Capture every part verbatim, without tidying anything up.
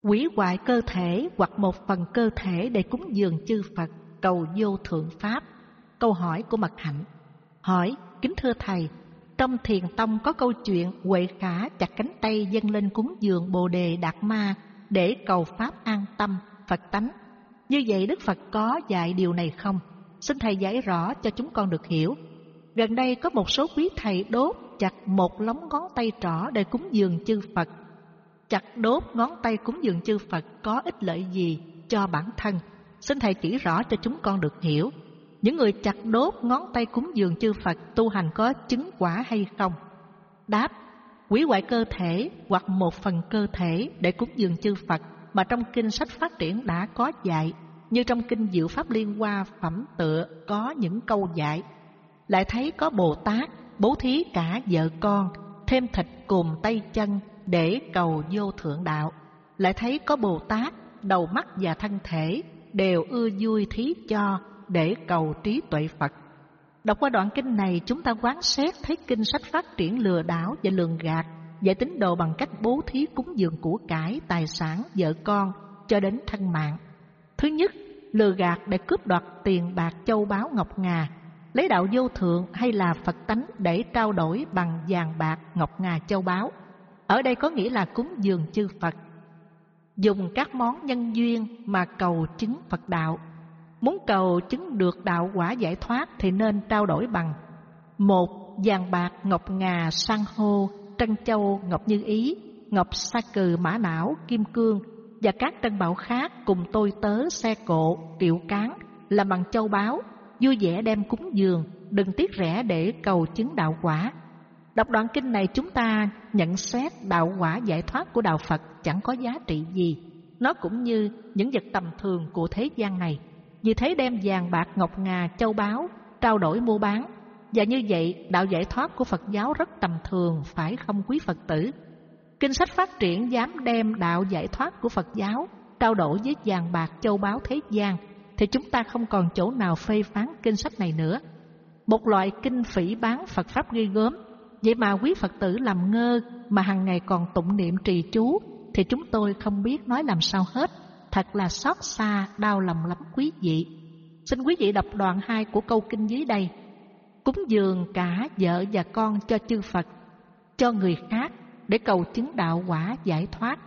hủy hoại cơ thể hoặc một phần cơ thể để cúng dường chư Phật, cầu vô thượng pháp. Câu hỏi của Mật Hạnh: hỏi, kính thưa Thầy, trong Thiền Tông có câu chuyện Huệ Khả chặt cánh tay dâng lên cúng dường Bồ Đề Đạt Ma để cầu pháp an tâm, Phật tánh. Như vậy Đức Phật có dạy điều này không? Xin Thầy giải rõ cho chúng con được hiểu. Gần đây có một số quý thầy đốt chặt một lóng ngón tay trỏ để cúng dường chư Phật. Chặt đốt ngón tay cúng dường chư Phật có ích lợi gì cho bản thân? Xin Thầy chỉ rõ cho chúng con được hiểu. Những người chặt đốt ngón tay cúng dường chư Phật tu hành có chứng quả hay không? Đáp: hủy hoại cơ thể hoặc một phần cơ thể để cúng dường chư Phật mà trong kinh sách phát triển đã có dạy, như trong kinh Diệu Pháp Liên Hoa phẩm tựa có những câu dạy. Lại thấy có Bồ Tát bố thí cả vợ con, thêm thịt cùng tay chân để cầu vô thượng đạo. Lại thấy có Bồ Tát đầu mắt và thân thể đều ưa vui thí cho để cầu trí tuệ Phật. Đọc qua đoạn kinh này, chúng ta quán xét thấy kinh sách phát triển lừa đảo và lường gạt dạy tín đồ bằng cách bố thí cúng dường của cải, tài sản, vợ con cho đến thân mạng. Thứ nhất, lừa gạt để cướp đoạt tiền bạc, châu báu, ngọc ngà, lấy đạo vô thượng hay là Phật tánh để trao đổi bằng vàng bạc, ngọc ngà, châu báu. Ở đây có nghĩa là cúng dường chư Phật, dùng các món nhân duyên mà cầu chứng Phật đạo. Muốn cầu chứng được đạo quả giải thoát thì nên trao đổi bằng: một, vàng bạc, ngọc ngà, san hô, trân châu, ngọc như ý, ngọc sa cừ, mã não, kim cương và các trân bảo khác cùng tôi tớ, xe cộ, kiệu cán làm bằng châu báu, vui vẻ đem cúng dường, đừng tiếc rẻ để cầu chứng đạo quả. Đọc đoạn kinh này chúng ta nhận xét đạo quả giải thoát của đạo Phật chẳng có giá trị gì. Nó cũng như những vật tầm thường của thế gian này. Vì thế đem vàng bạc, ngọc ngà, châu báu trao đổi mua bán. Và như vậy đạo giải thoát của Phật giáo rất tầm thường, phải không quý Phật tử? Kinh sách phát triển dám đem đạo giải thoát của Phật giáo trao đổi với vàng bạc, châu báu thế gian thì chúng ta không còn chỗ nào phê phán kinh sách này nữa. Một loại kinh phỉ báng Phật pháp ghê gớm. Vậy mà quý Phật tử làm ngơ mà hàng ngày còn tụng niệm trì chú thì chúng tôi không biết nói làm sao hết. Thật là xót xa, đau lòng lắm quý vị. Xin quý vị đọc đoạn hai của câu kinh dưới đây: cúng dường cả vợ và con cho chư Phật, cho người khác để cầu chứng đạo quả giải thoát.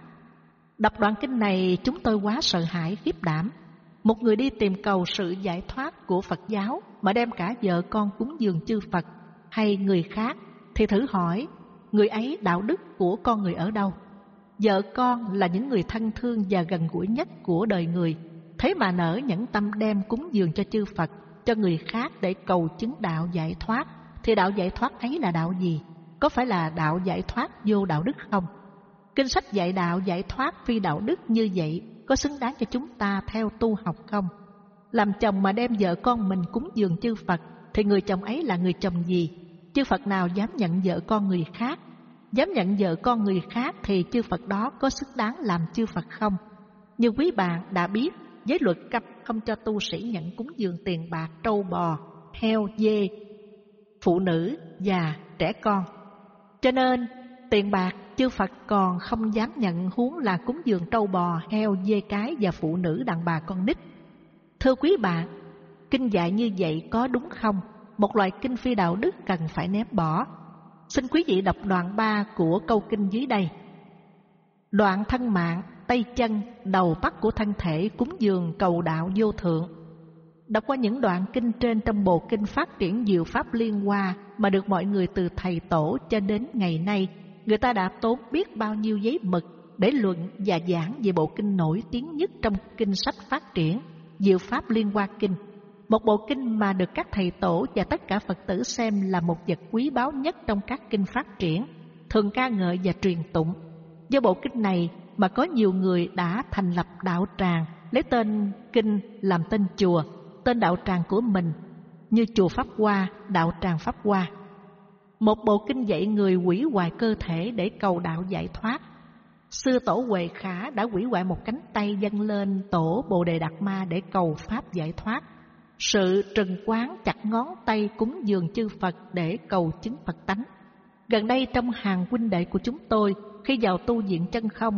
Đọc đoạn kinh này chúng tôi quá sợ hãi khiếp đảm. Một người đi tìm cầu sự giải thoát của Phật giáo mà đem cả vợ con cúng dường chư Phật hay người khác thì thử hỏi người ấy đạo đức của con người ở đâu? Vợ con là những người thân thương và gần gũi nhất của đời người, thế mà nỡ nhẫn tâm đem cúng dường cho chư Phật, cho người khác để cầu chứng đạo giải thoát, thì đạo giải thoát ấy là đạo gì? Có phải là đạo giải thoát vô đạo đức không? Kinh sách dạy đạo giải thoát phi đạo đức như vậy có xứng đáng cho chúng ta theo tu học không? Làm chồng mà đem vợ con mình cúng dường chư Phật thì người chồng ấy là người chồng gì? Chư Phật nào dám nhận vợ con người khác? Dám nhận vợ con người khác thì chư Phật đó có xứng đáng làm chư Phật không? Như quý bạn đã biết, giới luật cấm không cho tu sĩ nhận cúng dường tiền bạc, trâu bò, heo, dê, phụ nữ và trẻ con. Cho nên tiền bạc chư Phật còn không dám nhận, huống là cúng dường trâu bò, heo, dê cái và phụ nữ đàn bà con nít. Thưa quý bạn, kinh dạy như vậy có đúng không? Một loại kinh phi đạo đức cần phải ném bỏ. Xin quý vị đọc đoạn ba của câu kinh dưới đây: đoạn thân mạng, tay chân, đầu mắt của thân thể cúng dường cầu đạo vô thượng. Đọc qua những đoạn kinh trên trong bộ kinh phát triển Diệu Pháp Liên Hoa mà được mọi người từ thầy tổ cho đến ngày nay, người ta đã tốn biết bao nhiêu giấy mực để luận và giảng về bộ kinh nổi tiếng nhất trong kinh sách phát triển Diệu Pháp Liên Hoa Kinh. Một bộ kinh mà được các thầy tổ và tất cả Phật tử xem là một vật quý báu nhất trong các kinh phát triển, thường ca ngợi và truyền tụng. Do bộ kinh này mà có nhiều người đã thành lập đạo tràng, lấy tên kinh làm tên chùa, tên đạo tràng của mình, như chùa Pháp Hoa, đạo tràng Pháp Hoa. Một bộ kinh dạy người hủy hoại cơ thể để cầu đạo giải thoát. Xưa tổ Huệ Khả đã hủy hoại một cánh tay dâng lên tổ Bồ Đề Đạt Ma để cầu pháp giải thoát. Sự trừng quán chặt ngón tay cúng dường chư Phật để cầu chứng Phật tánh. Gần đây trong hàng huynh đệ của chúng tôi khi vào tu viện chân không,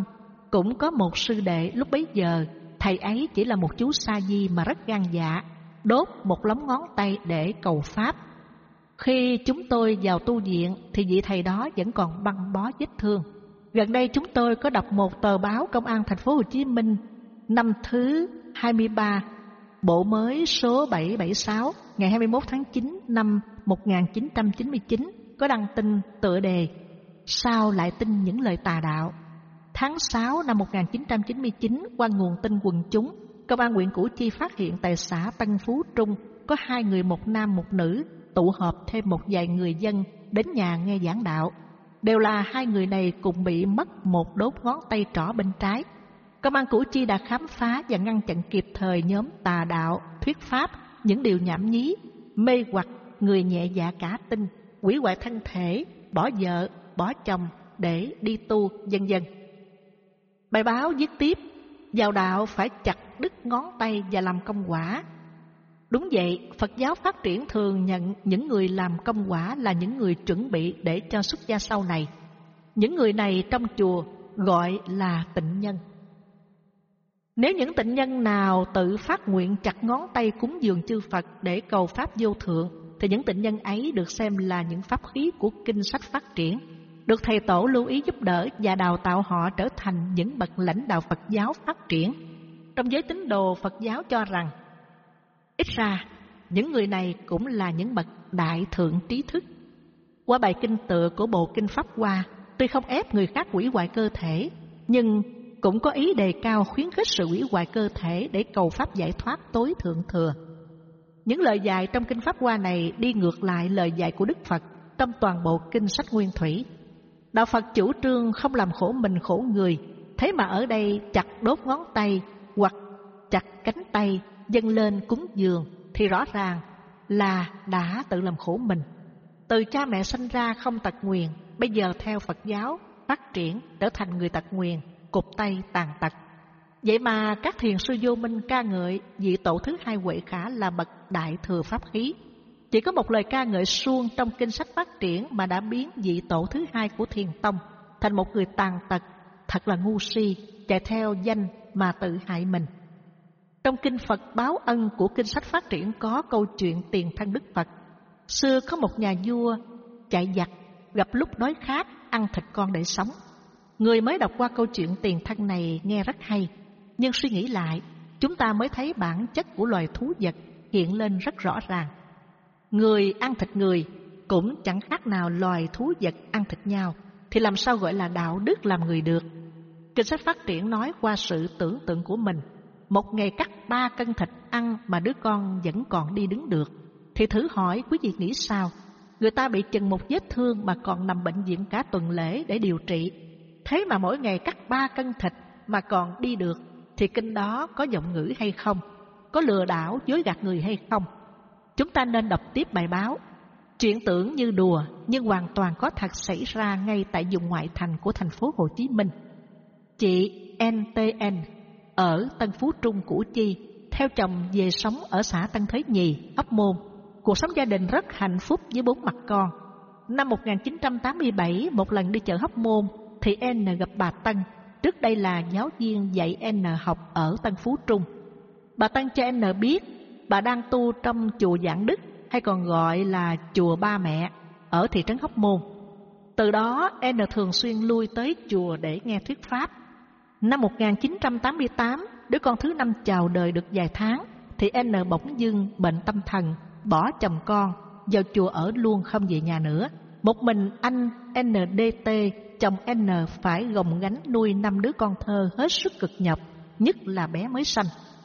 Cũng có một sư đệ lúc bấy giờ, thầy ấy chỉ là một chú sa di mà rất gan dạ, đốt một lóng ngón tay để cầu pháp. Khi chúng tôi vào tu viện thì vị thầy đó vẫn còn băng bó vết thương. Gần đây chúng tôi có đọc một tờ báo Công an thành phố Hồ Chí Minh năm thứ hai mươi ba, bộ mới số bảy trăm bảy mươi sáu, ngày hai mươi mốt tháng chín năm một nghìn chín trăm chín mươi chín, có đăng tin tựa đề "Sao lại tin những lời tà đạo?". Tháng sáu năm một nghìn chín trăm chín mươi chín, qua nguồn tin quần chúng, Công an huyện Củ Chi phát hiện tại xã Tân Phú Trung có hai người, một nam một nữ, tụ họp thêm một vài người dân đến nhà nghe giảng đạo. Đều là hai người này cùng bị mất một đốt ngón tay trỏ bên trái. Công an Củ Chi đã khám phá và ngăn chặn kịp thời nhóm tà đạo, thuyết pháp những điều nhảm nhí, mê hoặc người nhẹ dạ cả tin, hủy hoại thân thể, bỏ vợ, bỏ chồng để đi tu, vân vân. Bài báo viết tiếp: vào đạo phải chặt đứt ngón tay và làm công quả. Đúng vậy, Phật giáo phát triển thường nhận những người làm công quả là những người chuẩn bị để cho xuất gia sau này. Những người này trong chùa gọi là tịnh nhân. Nếu những tịnh nhân nào tự phát nguyện chặt ngón tay cúng dường chư Phật để cầu pháp vô thượng, thì những tịnh nhân ấy được xem là những pháp khí của kinh sách phát triển, được thầy tổ lưu ý giúp đỡ và đào tạo họ trở thành những bậc lãnh đạo Phật giáo phát triển. Trong giới tín đồ Phật giáo cho rằng, ít ra những người này cũng là những bậc đại thượng trí thức. Qua bài kinh tựa của bộ kinh Pháp Hoa, tuy không ép người khác hủy hoại cơ thể, nhưng cũng có ý đề cao khuyến khích sự hủy hoại cơ thể để cầu pháp giải thoát tối thượng thừa. Những lời dạy trong kinh Pháp Hoa này đi ngược lại lời dạy của Đức Phật trong toàn bộ kinh sách Nguyên Thủy. Đạo Phật chủ trương không làm khổ mình khổ người, thế mà ở đây chặt đốt ngón tay hoặc chặt cánh tay dâng lên cúng dường thì rõ ràng là đã tự làm khổ mình. Từ cha mẹ sinh ra không tật nguyền, bây giờ theo Phật giáo phát triển trở thành người tật nguyền, cụt tay tàn tật. Vậy mà các thiền sư vô minh ca ngợi vị tổ thứ hai Huệ Khả là bậc đại thừa pháp khí. Chỉ có một lời ca ngợi suông trong kinh sách phát triển mà đã biến vị tổ thứ hai của Thiền Tông thành một người tàn tật, thật là ngu si, chạy theo danh mà tự hại mình. Trong kinh Phật báo ân của kinh sách phát triển có câu chuyện tiền thân Đức Phật. Xưa có một nhà vua chạy giặc, gặp lúc đói khát, ăn thịt con để sống. Người mới đọc qua câu chuyện tiền thân này nghe rất hay, nhưng suy nghĩ lại, chúng ta mới thấy bản chất của loài thú vật hiện lên rất rõ ràng. Người ăn thịt người cũng chẳng khác nào loài thú vật ăn thịt nhau, thì làm sao gọi là đạo đức làm người được? Kinh sách phát triển nói qua sự tưởng tượng của mình, một ngày cắt ba cân thịt ăn mà đứa con vẫn còn đi đứng được, thì thử hỏi quý vị nghĩ sao? Người ta bị chừng một vết thương mà còn nằm bệnh viện cả tuần lễ để điều trị, thế mà mỗi ngày cắt ba cân thịt mà còn đi được, thì kinh đó có giọng ngữ hay không? Có lừa đảo dối gạt người hay không? Chúng ta nên đọc tiếp bài báo. Chuyện tưởng như đùa nhưng hoàn toàn có thật xảy ra ngay tại vùng ngoại thành của thành phố Hồ Chí Minh. Chị en tê en ở Tân Phú Trung, Củ Chi, theo chồng về sống ở xã Tân Thới Nhì, Hóc Môn. Cuộc sống gia đình rất hạnh phúc với bốn mặt con. Năm một nghìn chín trăm tám mươi bảy, một lần đi chợ Hóc Môn thì N gặp bà Tân, trước đây là giáo viên dạy N học ở Tân Phú Trung. Bà Tân cho N biết bà đang tu trong chùa Giảng Đức, hay còn gọi là chùa Ba Mẹ, ở thị trấn Hóc Môn. Từ đó N thường xuyên lui tới chùa để nghe thuyết pháp. Năm một nghìn chín trăm tám mươi tám, đứa con thứ năm chào đời được vài tháng thì N bỗng dưng bệnh tâm thần, bỏ chồng con, vào chùa ở luôn, không về nhà nữa. Một mình anh en đê tê, chồng N phải gồng gánh nuôi năm đứa con thơ hết sức cực nhọc, nhất là bé mới sanh.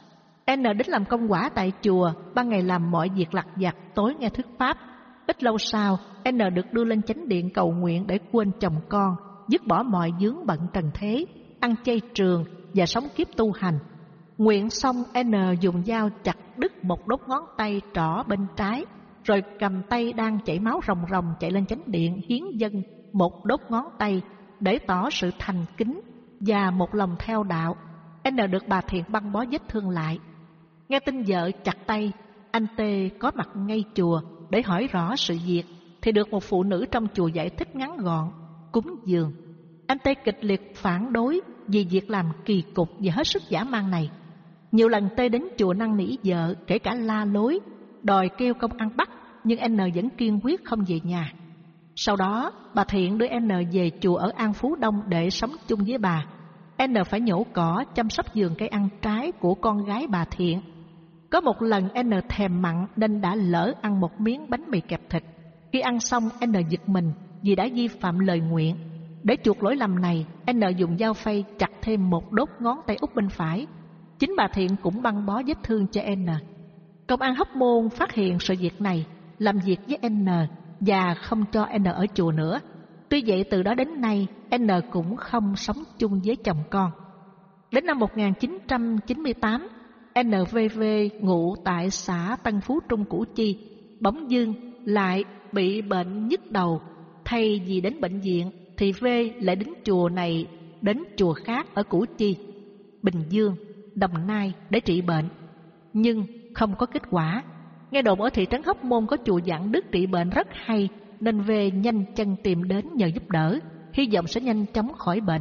N đến làm công quả tại chùa, ban ngày làm mọi việc lặt vặt, tối nghe thuyết pháp. Ít lâu sau, N được đưa lên chánh điện cầu nguyện để quên chồng con, dứt bỏ mọi vướng bận trần thế, ăn chay trường và sống kiếp tu hành. Nguyện xong, N dùng dao chặt đứt một đốt ngón tay trỏ bên trái, rồi cầm tay đang chảy máu ròng ròng chạy lên chánh điện hiến dâng một đốt ngón tay để tỏ sự thành kính và một lòng theo đạo. N được bà Thiện băng bó vết thương lại. Nghe tin vợ chặt tay, anh T có mặt ngay chùa để hỏi rõ sự việc, thì được một phụ nữ trong chùa giải thích ngắn gọn: cúng dường. Anh T kịch liệt phản đối, vì việc làm kỳ cục và hết sức dã man này. Nhiều lần T đến chùa năn nỉ vợ, kể cả la lối, đòi kêu công an bắt, nhưng N vẫn kiên quyết không về nhà. Sau đó, bà Thiện đưa N về chùa ở An Phú Đông để sống chung với bà. N phải nhổ cỏ, chăm sóc vườn cây ăn trái của con gái bà Thiện. Có một lần N thèm mặn nên đã lỡ ăn một miếng bánh mì kẹp thịt. Khi ăn xong, N giật mình vì đã vi phạm lời nguyện. Để chuộc lỗi lầm này, N dùng dao phay chặt thêm một đốt ngón tay út bên phải. Chính bà Thiện cũng băng bó vết thương cho N. Công an Hóc Môn phát hiện sự việc này, làm việc với N và không cho N ở chùa nữa. Tuy vậy từ đó đến nay, N cũng không sống chung với chồng con. Đến năm một nghìn chín trăm chín mươi tám, N V V ngụ tại xã Tân Phú Trung, Củ Chi, bỗng dưng lại bị bệnh nhức đầu. Thay vì đến bệnh viện thì V lại đến chùa này, đến chùa khác ở Củ Chi, Bình Dương, Đồng Nai để trị bệnh, nhưng không có kết quả. Nghe đồn ở thị trấn Hóc Môn có chùa Vạn Đức trị bệnh rất hay, nên V nhanh chân tìm đến nhờ giúp đỡ, hy vọng sẽ nhanh chóng khỏi bệnh.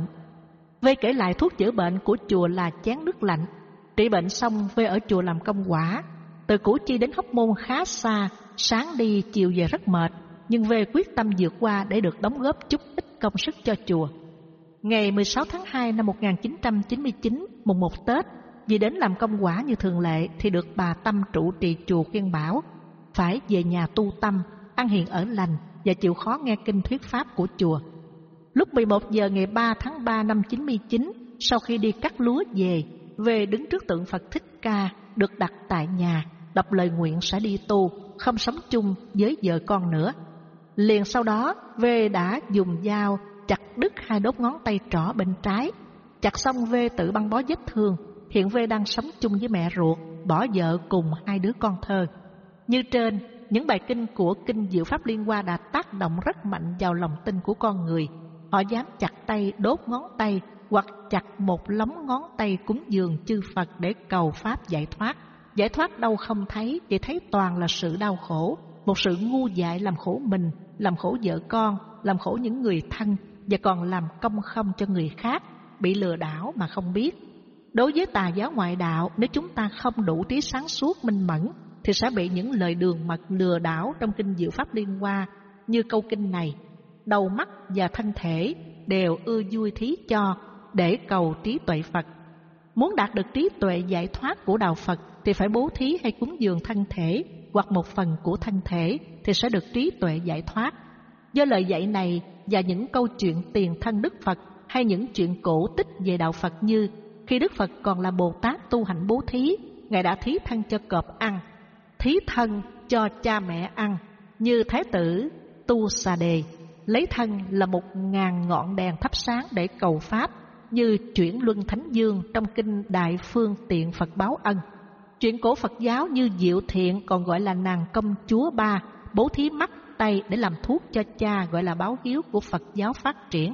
V kể lại thuốc chữa bệnh của chùa là chén nước lạnh. Trị bệnh xong, V ở chùa làm công quả. Từ Củ Chi đến Hóc Môn khá xa, sáng đi chiều về rất mệt, nhưng V quyết tâm vượt qua để được đóng góp chút ít công sức cho chùa. Ngày mười sáu tháng hai năm một nghìn chín trăm chín mươi chín, mùng một Tết, vì đến làm công quả như thường lệ thì được bà Tâm trụ trì chùa khuyên bảo phải về nhà tu tâm, ăn hiền ở lành và chịu khó nghe kinh thuyết pháp của chùa. Lúc mười một giờ ngày ba tháng ba năm chín mươi chín, sau khi đi cắt lúa về, V đứng trước tượng Phật Thích Ca được đặt tại nhà, đọc lời nguyện sẽ đi tu, không sống chung với vợ con nữa. Liền sau đó, V đã dùng dao chặt đứt hai đốt ngón tay trỏ bên trái. Chặt xong, V tự băng bó vết thương. Hiện V đang sống chung với mẹ ruột, bỏ vợ cùng hai đứa con thơ. Như trên, những bài kinh của Kinh Diệu Pháp Liên Hoa đã tác động rất mạnh vào lòng tin của con người. Họ dám chặt tay, đốt ngón tay hoặc chặt một lóng ngón tay cúng dường chư Phật để cầu pháp giải thoát. Giải thoát đâu không thấy, chỉ thấy toàn là sự đau khổ, một sự ngu dại làm khổ mình, làm khổ vợ con, làm khổ những người thân và còn làm công không cho người khác, bị lừa đảo mà không biết. Đối với tà giáo ngoại đạo, nếu chúng ta không đủ trí sáng suốt minh mẫn thì sẽ bị những lời đường mật lừa đảo trong Kinh Diệu Pháp Liên Hoa, như câu kinh này: đầu mắt và thân thể đều ưa vui thí cho để cầu trí tuệ Phật. Muốn đạt được trí tuệ giải thoát của đạo Phật thì phải bố thí hay cúng dường thân thể hoặc một phần của thân thể thì sẽ được trí tuệ giải thoát. Do lời dạy này và những câu chuyện tiền thân Đức Phật hay những chuyện cổ tích về đạo Phật, như khi Đức Phật còn là Bồ Tát tu hạnh bố thí, Ngài đã thí thân cho cọp ăn, thí thân cho cha mẹ ăn, như Thái tử Tu Xà Đề lấy thân là một ngàn ngọn đèn thắp sáng để cầu pháp, như chuyển luân Thánh Dương trong Kinh Đại Phương Tiện Phật Báo Ân. Chuyện cổ Phật giáo như Diệu Thiện còn gọi là nàng công chúa Ba, bố thí mắt tay để làm thuốc cho cha, gọi là báo hiếu của Phật giáo phát triển.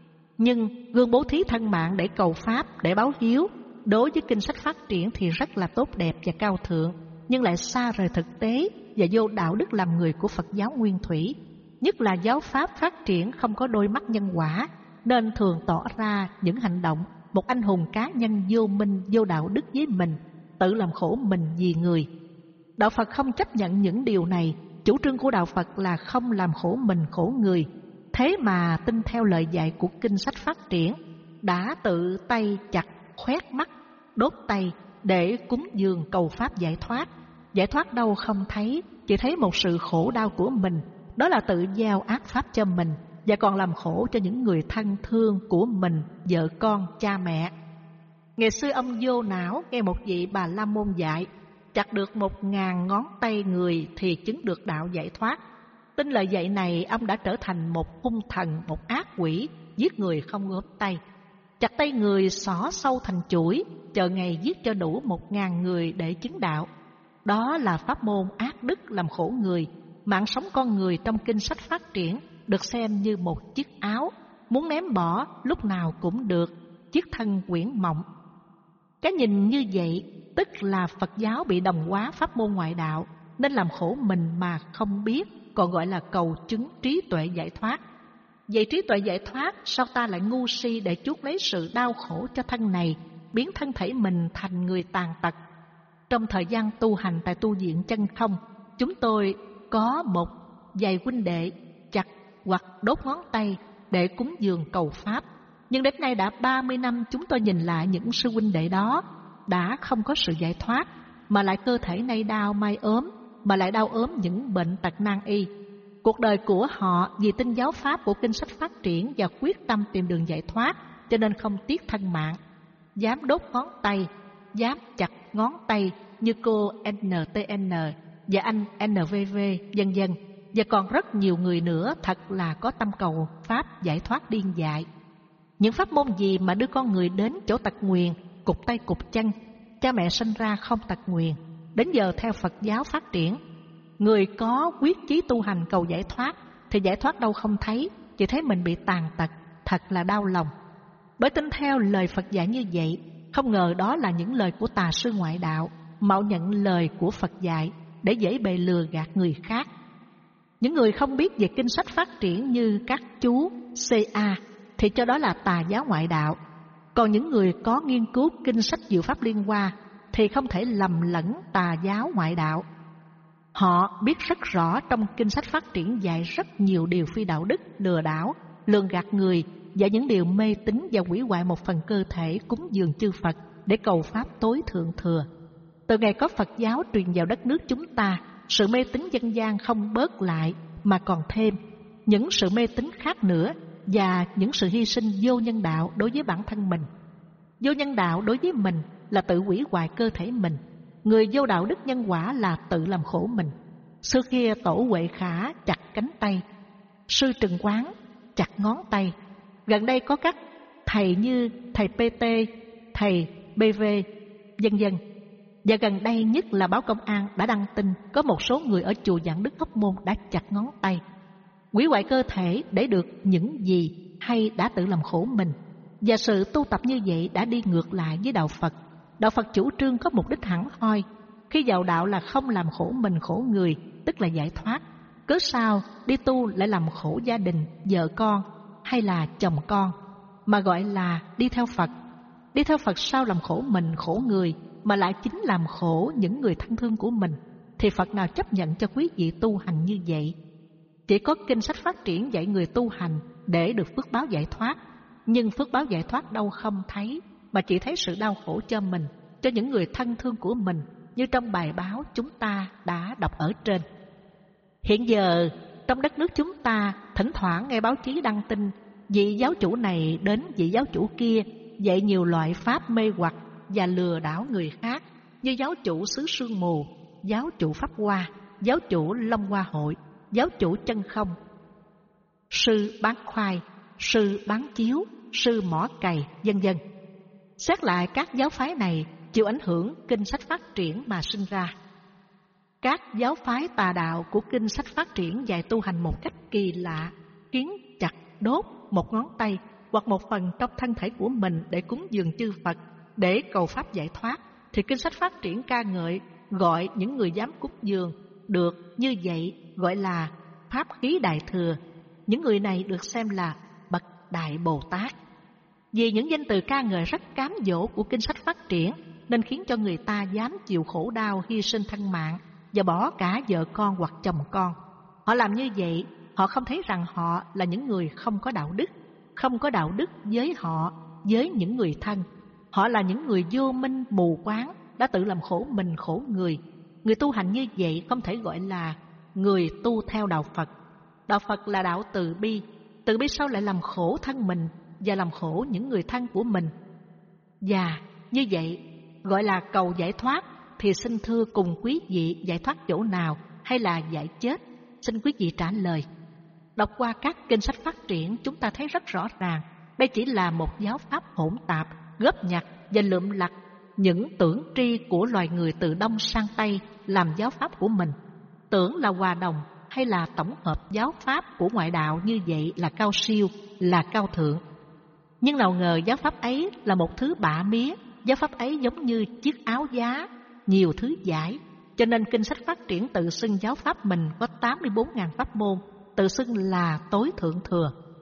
Nhưng gương bố thí thân mạng để cầu pháp, để báo hiếu, đối với kinh sách phát triển thì rất là tốt đẹp và cao thượng, nhưng lại xa rời thực tế và vô đạo đức làm người của Phật giáo nguyên thủy. Nhất là giáo pháp phát triển không có đôi mắt nhân quả, nên thường tỏ ra những hành động một anh hùng cá nhân vô minh, vô đạo đức với mình, tự làm khổ mình vì người. Đạo Phật không chấp nhận những điều này. Chủ trương của đạo Phật là không làm khổ mình, khổ người. Thế mà tin theo lời dạy của kinh sách phát triển, đã tự tay chặt, khoét mắt, đốt tay để cúng dường cầu pháp giải thoát. Giải thoát đâu không thấy, chỉ thấy một sự khổ đau của mình, đó là tự giao ác pháp cho mình và còn làm khổ cho những người thân thương của mình, vợ con, cha mẹ. Ngày xưa ông vô não nghe một vị Bà La Môn dạy, chặt được một ngàn ngón tay người thì chứng được đạo giải thoát. Tin lời dạy này, ông đã trở thành một hung thần, một ác quỷ, giết người không góp tay. Chặt tay người xỏ sâu thành chuỗi, chờ ngày giết cho đủ một ngàn người để chứng đạo. Đó là pháp môn ác đức làm khổ người. Mạng sống con người trong kinh sách phát triển được xem như một chiếc áo, muốn ném bỏ lúc nào cũng được, chiếc thân quyển mộng. Cái nhìn như vậy tức là Phật giáo bị đồng hóa pháp môn ngoại đạo, nên làm khổ mình mà không biết, còn gọi là cầu chứng trí tuệ giải thoát. Vậy trí tuệ giải thoát, sao ta lại ngu si để chuốc lấy sự đau khổ cho thân này, biến thân thể mình thành người tàn tật? Trong thời gian tu hành tại tu viện Chân Không, chúng tôi có một vài huynh đệ chặt hoặc đốt ngón tay để cúng dường cầu pháp. Nhưng đến nay đã ba mươi năm, chúng tôi nhìn lại những sư huynh đệ đó đã không có sự giải thoát, mà lại cơ thể nay đau mai ốm, mà lại đau ốm những bệnh tật nan y. Cuộc đời của họ vì tin giáo pháp của kinh sách phát triển và quyết tâm tìm đường giải thoát, cho nên không tiếc thân mạng, dám đốt ngón tay, dám chặt ngón tay như cô en tê en và anh en vê vê, vân vân. Và còn rất nhiều người nữa thật là có tâm cầu pháp giải thoát điên dại. Những pháp môn gì mà đưa con người đến chỗ tật nguyền, cụt tay cụt chân? Cha mẹ sinh ra không tật nguyền, đến giờ theo Phật giáo phát triển, người có quyết chí tu hành cầu giải thoát thì giải thoát đâu không thấy, chỉ thấy mình bị tàn tật, thật là đau lòng. Bởi tin theo lời Phật dạy như vậy, không ngờ đó là những lời của tà sư ngoại đạo, mạo nhận lời của Phật dạy để dễ bề lừa gạt người khác. Những người không biết về kinh sách phát triển như các chú xê a thì cho đó là tà giáo ngoại đạo. Còn những người có nghiên cứu kinh sách diệu pháp liên hoa thì không thể lầm lẫn tà giáo ngoại đạo. Họ biết rất rõ trong kinh sách phát triển dạy rất nhiều điều phi đạo đức, lừa đảo, lường gạt người và những điều mê tín và hủy hoại một phần cơ thể cúng dường chư Phật để cầu pháp tối thượng thừa. Từ ngày có Phật giáo truyền vào đất nước chúng ta, sự mê tín dân gian không bớt lại mà còn thêm những sự mê tín khác nữa, và những sự hy sinh vô nhân đạo đối với bản thân mình. Vô nhân đạo đối với mình là tự hủy hoại cơ thể mình. Người vô đạo đức nhân quả là tự làm khổ mình. Xưa kia tổ Huệ Khả chặt cánh tay, sư Trừng Quán chặt ngón tay. Gần đây có các thầy như thầy pê tê, thầy bê vê, vân vân. Và gần đây nhất là báo Công an đã đăng tin có một số người ở chùa Vạn Đức Hóc Môn đã chặt ngón tay, hủy hoại cơ thể để được những gì hay đã tự làm khổ mình. Và sự tu tập như vậy đã đi ngược lại với đạo Phật. Đạo Phật chủ trương có mục đích hẳn hoi, khi vào đạo là không làm khổ mình khổ người, tức là giải thoát. Cớ sao đi tu lại làm khổ gia đình, vợ con hay là chồng con, mà gọi là đi theo Phật. Đi theo Phật sao làm khổ mình khổ người, mà lại chính làm khổ những người thân thương của mình, thì Phật nào chấp nhận cho quý vị tu hành như vậy? Chỉ có kinh sách phát triển dạy người tu hành để được phước báo giải thoát, nhưng phước báo giải thoát đâu không thấy, mà chỉ thấy sự đau khổ cho mình, cho những người thân thương của mình, như trong bài báo chúng ta đã đọc ở trên. Hiện giờ trong đất nước chúng ta thỉnh thoảng nghe báo chí đăng tin vị giáo chủ này đến vị giáo chủ kia dạy nhiều loại pháp mê hoặc và lừa đảo người khác, như giáo chủ xứ Sương Mù, giáo chủ Pháp Hoa, giáo chủ Long Hoa Hội, giáo chủ Chân Không, sư bán khoai, sư bán chiếu, sư mỏ cày, vân vân. Xét lại các giáo phái này chịu ảnh hưởng kinh sách phát triển mà sinh ra. Các giáo phái tà đạo của kinh sách phát triển dạy tu hành một cách kỳ lạ, khiến chặt đốt một ngón tay hoặc một phần trong thân thể của mình để cúng dường chư Phật, để cầu pháp giải thoát, thì kinh sách phát triển ca ngợi gọi những người dám cúng dường được như vậy gọi là pháp khí đại thừa. Những người này được xem là bậc đại Bồ Tát. Vì những danh từ ca ngợi rất cám dỗ của kinh sách phát triển, nên khiến cho người ta dám chịu khổ đau, hy sinh thân mạng và bỏ cả vợ con hoặc chồng con. Họ làm như vậy, họ không thấy rằng họ là những người không có đạo đức, không có đạo đức với họ, với những người thân. Họ là những người vô minh mù quáng, đã tự làm khổ mình khổ người. Người tu hành như vậy không thể gọi là người tu theo đạo Phật. Đạo Phật là đạo từ bi. Từ bi sao lại làm khổ thân mình và làm khổ những người thân của mình? Và như vậy gọi là cầu giải thoát, thì xin thưa cùng quý vị giải thoát chỗ nào hay là giải chết? Xin quý vị trả lời. Đọc qua các kinh sách phát triển, chúng ta thấy rất rõ ràng đây chỉ là một giáo pháp hỗn tạp, góp nhặt và lượm lặt những tưởng tri của loài người từ Đông sang Tây làm giáo pháp của mình. Tưởng là hòa đồng hay là tổng hợp giáo pháp của ngoại đạo như vậy là cao siêu, là cao thượng. Nhưng nào ngờ giáo pháp ấy là một thứ bạ mía, giáo pháp ấy giống như chiếc áo giá, nhiều thứ giải. Cho nên kinh sách phát triển tự xưng giáo pháp mình có tám mươi bốn nghìn pháp môn, tự xưng là tối thượng thừa.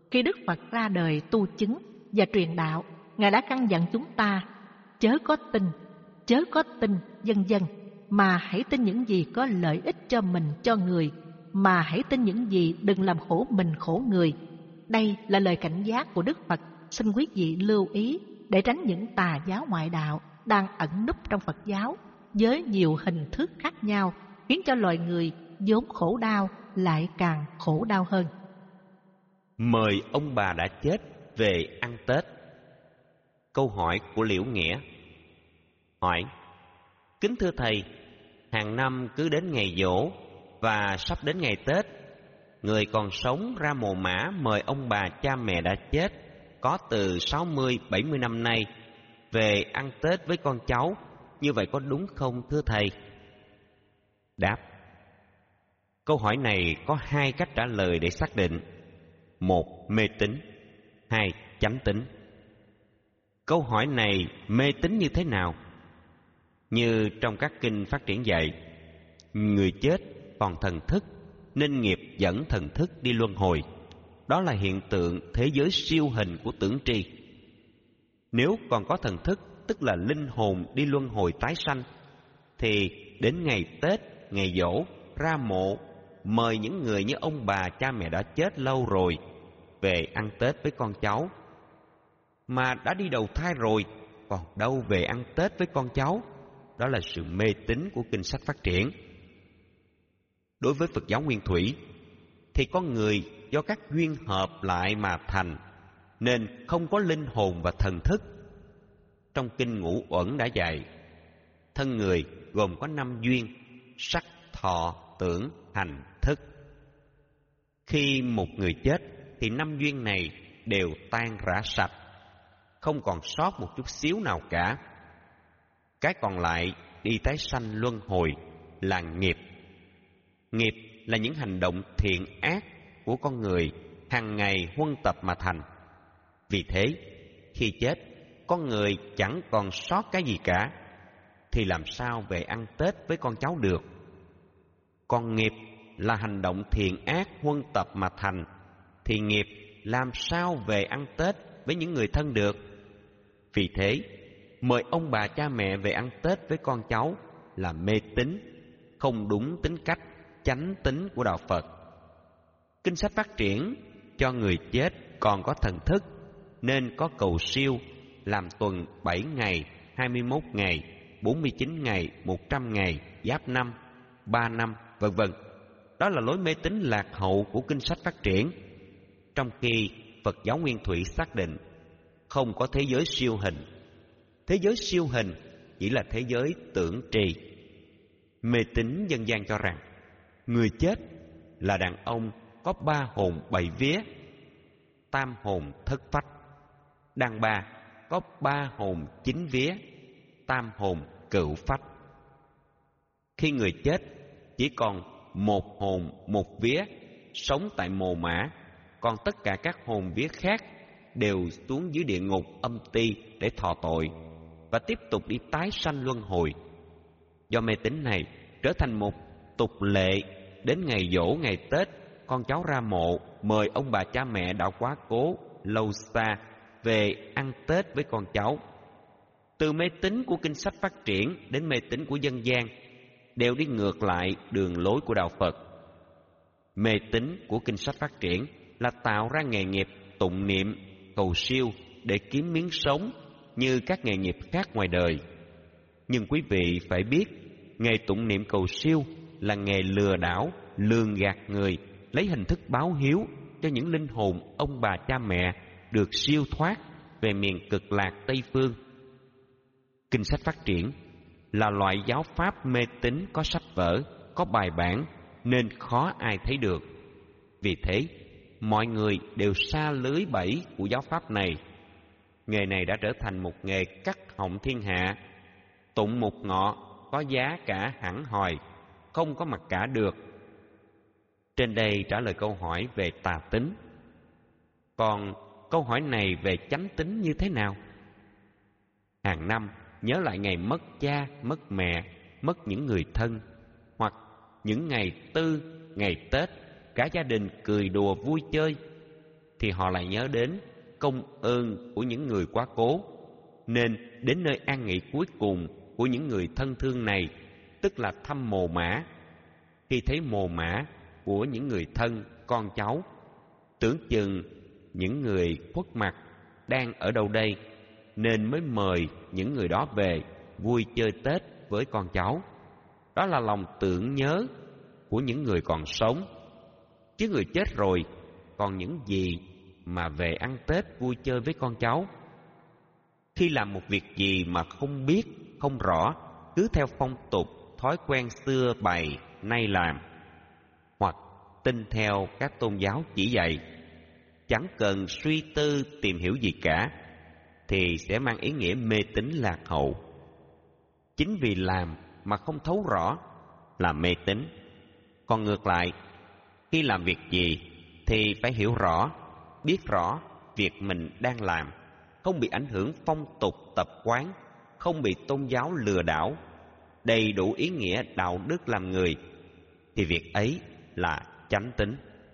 Khi Đức Phật ra đời tu chứng và truyền đạo, Ngài đã căn dặn chúng ta chớ có tin, chớ có tin vân vân, mà hãy tin những gì có lợi ích cho mình, cho người, mà hãy tin những gì đừng làm khổ mình, khổ người. Đây là lời cảnh giác của Đức Phật, xin quý vị lưu ý để tránh những tà giáo ngoại đạo đang ẩn núp trong Phật giáo với nhiều hình thức khác nhau, khiến cho loài người vốn khổ đau lại càng khổ đau hơn. Mời ông bà đã chết về ăn Tết. Câu hỏi của Liễu Nghĩa. Hỏi: kính thưa thầy, hàng năm cứ đến ngày giỗ và sắp đến ngày Tết, người còn sống ra mồ mả mời ông bà cha mẹ đã chết có từ sáu mươi bảy mươi năm nay về ăn Tết với con cháu, như vậy có đúng không thưa thầy? Đáp: câu hỏi này có hai cách trả lời để xác định: một, mê tín; hai, chánh tín. Câu hỏi này mê tín như thế nào? Như trong các kinh phát triển dạy, người chết còn thần thức nên nghiệp dẫn thần thức đi luân hồi. Đó là hiện tượng thế giới siêu hình của tưởng tri. Nếu còn có thần thức, tức là linh hồn đi luân hồi tái sanh, thì đến ngày Tết, ngày giỗ, ra mộ, mời những người như ông bà cha mẹ đã chết lâu rồi về ăn Tết với con cháu. Mà đã đi đầu thai rồi, còn đâu về ăn Tết với con cháu? Đó là sự mê tín của kinh sách phát triển. Đối với Phật giáo Nguyên Thủy thì con người do các duyên hợp lại mà thành, nên không có linh hồn và thần thức. Trong kinh Ngũ Uẩn đã dạy, thân người gồm có năm duyên: sắc, thọ, tưởng, hành, thức. Khi một người chết thì năm duyên này đều tan rã sạch, không còn sót một chút xíu nào cả. Cái còn lại đi tái sanh luân hồi là nghiệp. Nghiệp là những hành động thiện ác của con người hàng ngày huân tập mà thành. Vì thế, khi chết, con người chẳng còn sót cái gì cả, thì làm sao về ăn Tết với con cháu được? Còn nghiệp là hành động thiện ác huân tập mà thành, thì nghiệp làm sao về ăn Tết với những người thân được? Vì thế, mời ông bà cha mẹ về ăn Tết với con cháu là mê tín, không đúng tính cách chánh tín của đạo Phật. Kinh sách phát triển cho người chết còn có thần thức nên có cầu siêu, làm tuần bảy ngày, hai mươi mốt ngày, bốn mươi chín ngày, một trăm ngày, giáp năm, ba năm, vân vân. Đó là lối mê tín lạc hậu của kinh sách phát triển. Trong khi Phật giáo Nguyên Thủy xác định không có thế giới siêu hình. Thế giới siêu hình chỉ là thế giới tưởng trì. Mê tín dân gian cho rằng người chết là đàn ông có ba hồn bảy vía, tam hồn thất phách; đàn bà có ba hồn chín vía, tam hồn cửu phách. Khi người chết chỉ còn một hồn một vía sống tại mồ mả, còn tất cả các hồn vía khác đều xuống dưới địa ngục âm ti để thọ tội và tiếp tục đi tái sanh luân hồi. Do mê tín này trở thành một tục lệ, đến ngày giỗ, ngày Tết, con cháu ra mộ mời ông bà cha mẹ đã quá cố lâu xa về ăn Tết với con cháu. Từ mê tín của kinh sách phát triển đến mê tín của dân gian đều đi ngược lại đường lối của đạo Phật. Mê tín của kinh sách phát triển là tạo ra nghề nghiệp tụng niệm, cầu siêu để kiếm miếng sống như các nghề nghiệp khác ngoài đời. Nhưng quý vị phải biết, nghề tụng niệm cầu siêu là nghề lừa đảo, lường gạt người, lấy hình thức báo hiếu cho những linh hồn ông bà cha mẹ được siêu thoát về miền cực lạc Tây Phương. Kinh sách phát triển là loại giáo pháp mê tín có sách vở, có bài bản nên khó ai thấy được. Vì thế, mọi người đều sa lưới bẫy của giáo pháp này. Nghề này đã trở thành một nghề cắt họng thiên hạ. Tụng một ngọ có giá cả hẳn hoi, không có mặt cả được. Trên đây trả lời câu hỏi về tà tính. Còn câu hỏi này về chánh tính như thế nào? Hàng năm nhớ lại ngày mất cha, mất mẹ, mất những người thân, hoặc những ngày tư, ngày Tết, cả gia đình cười đùa vui chơi. thì họ lại nhớ đến công ơn của những người quá cố, nên đến nơi an nghỉ cuối cùng của những người thân thương này, tức là thăm mồ mả. Khi thấy mồ mả của những người thân, con cháu, tưởng chừng những người khuất mặt đang ở đâu đây, nên mới mời những người đó về vui chơi Tết với con cháu. Đó là lòng tưởng nhớ của những người còn sống. Chứ người chết rồi còn những gì mà về ăn Tết vui chơi với con cháu. Khi làm một việc gì mà không biết, không rõ, cứ theo phong tục, thói quen xưa bày nay làm, hoặc tin theo các tôn giáo chỉ dạy, chẳng cần suy tư tìm hiểu gì cả, thì sẽ mang ý nghĩa mê tín lạc hậu. Chính vì làm mà không thấu rõ là mê tín. Còn ngược lại, khi làm việc gì thì phải hiểu rõ, biết rõ việc mình đang làm, không bị ảnh hưởng phong tục tập quán, không bị tôn giáo lừa đảo, đầy đủ ý nghĩa đạo đức làm người, thì việc ấy là chánh tín.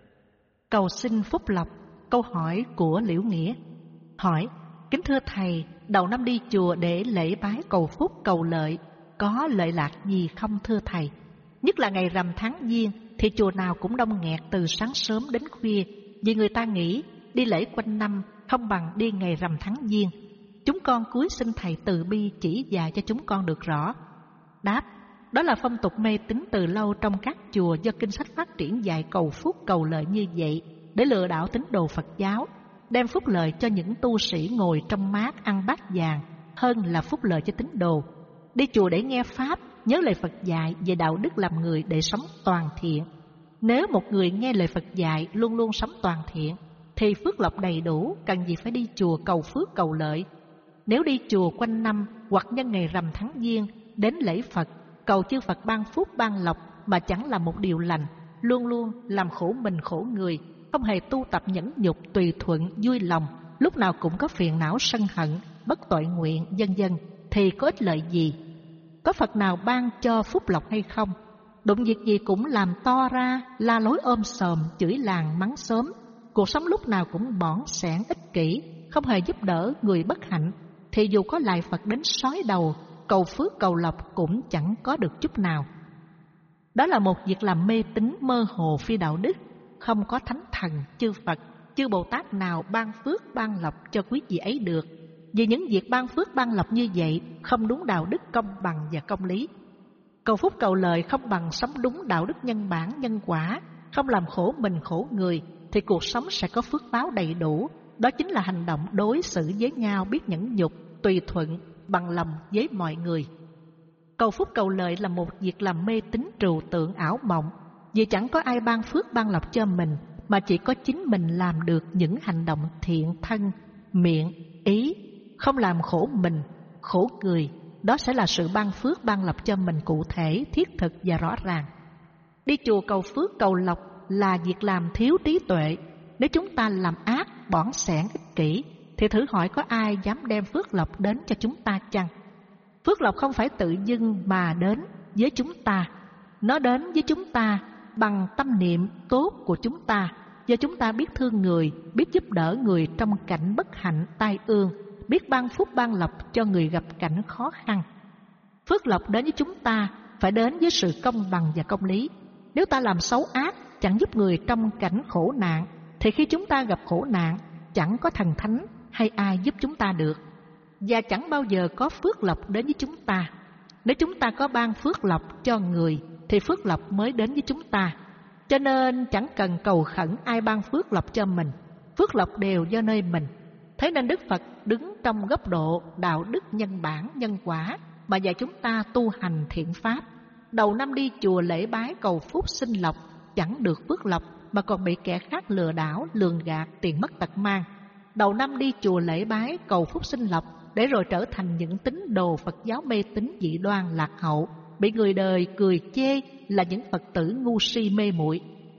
Cầu xin phúc lộc. Câu hỏi của Liễu Nghĩa hỏi: kính thưa thầy, đầu năm đi chùa để lễ bái cầu phúc cầu lợi, có lợi lạc gì không thưa thầy? Nhất là ngày rằm tháng Giêng thì chùa nào cũng đông nghẹt từ sáng sớm đến khuya, vì người ta nghĩ đi lễ quanh năm không bằng đi ngày rằm tháng Giêng. Chúng con cúi xin thầy từ bi chỉ dạy cho chúng con được rõ. Đáp: đó là phong tục mê tín từ lâu trong các chùa do kinh sách phát triển dạy cầu phúc cầu lợi như vậy để lừa đảo tín đồ Phật giáo, đem phúc lợi cho những tu sĩ ngồi trong mát ăn bát vàng hơn là phúc lợi cho tín đồ. Đi chùa để nghe pháp, nhớ lời Phật dạy về đạo đức làm người để sống toàn thiện. Nếu một người nghe lời Phật dạy luôn luôn sống toàn thiện thì phước lộc đầy đủ, cần gì phải đi chùa cầu phước cầu lợi. Nếu đi chùa quanh năm hoặc nhân ngày rằm tháng Giêng đến lễ Phật, cầu chư Phật ban phúc ban lộc mà chẳng là một điều lành, luôn luôn làm khổ mình khổ người, không hề tu tập nhẫn nhục tùy thuận vui lòng, lúc nào cũng có phiền não sân hận, bất tội nguyện vân vân, thì có ích lợi gì? Có Phật nào ban cho phúc lộc hay không? Đụng việc gì cũng làm to ra, la lối ôm sòm, chửi làng mắng xóm, cuộc sống lúc nào cũng bỏn sẻn ích kỷ, không hề giúp đỡ người bất hạnh, thì dù có lại Phật đến sói đầu, cầu phước cầu lộc cũng chẳng có được chút nào. Đó là một việc làm mê tín mơ hồ phi đạo đức, không có thánh thần, chư Phật, chư Bồ Tát nào ban phước ban lộc cho quý vị ấy được. Vì những việc ban phước ban lộc như vậy không đúng đạo đức công bằng và công lý. Cầu phúc cầu lợi không bằng sống đúng đạo đức nhân bản nhân quả, không làm khổ mình khổ người, thì cuộc sống sẽ có phước báo đầy đủ. Đó chính là hành động đối xử với nhau biết nhẫn nhục, tùy thuận, bằng lòng với mọi người. Cầu phúc cầu lợi là một việc làm mê tín trừu tượng ảo mộng, vì chẳng có ai ban phước ban lộc cho mình, mà chỉ có chính mình làm được những hành động thiện thân, miệng, ý, không làm khổ mình, khổ người. Đó sẽ là sự ban phước ban lộc cho mình cụ thể, thiết thực và rõ ràng. Đi chùa cầu phước cầu lộc là việc làm thiếu trí tuệ. Nếu chúng ta làm ác, bỏn sẻn, ích kỷ, thì thử hỏi có ai dám đem phước lộc đến cho chúng ta chăng? Phước lộc không phải tự dưng mà đến với chúng ta. Nó đến với chúng ta bằng tâm niệm tốt của chúng ta, do chúng ta biết thương người, biết giúp đỡ người trong cảnh bất hạnh tai ương, biết ban phúc ban lộc cho người gặp cảnh khó khăn. Phước lộc đến với chúng ta phải đến với sự công bằng và công lý. Nếu ta làm xấu ác, chẳng giúp người trong cảnh khổ nạn, thì khi chúng ta gặp khổ nạn, chẳng có thần thánh hay ai giúp chúng ta được, và chẳng bao giờ có phước lộc đến với chúng ta. Nếu chúng ta có ban phước lộc cho người, thì phước lộc mới đến với chúng ta. Cho nên chẳng cần cầu khẩn ai ban phước lộc cho mình, phước lộc đều do nơi mình. Thế nên Đức Phật đứng trong góc độ đạo đức nhân bản nhân quả mà dạy chúng ta tu hành thiện pháp. Đầu năm đi chùa lễ bái cầu phúc sinh lộc, chẳng được phước lộc mà còn bị kẻ khác lừa đảo, lường gạt, tiền mất tật mang. Đầu năm đi chùa lễ bái cầu phúc sinh lộc để rồi trở thành những tín đồ Phật giáo mê tín dị đoan lạc hậu, bị người đời cười chê là những Phật tử ngu si mê muội.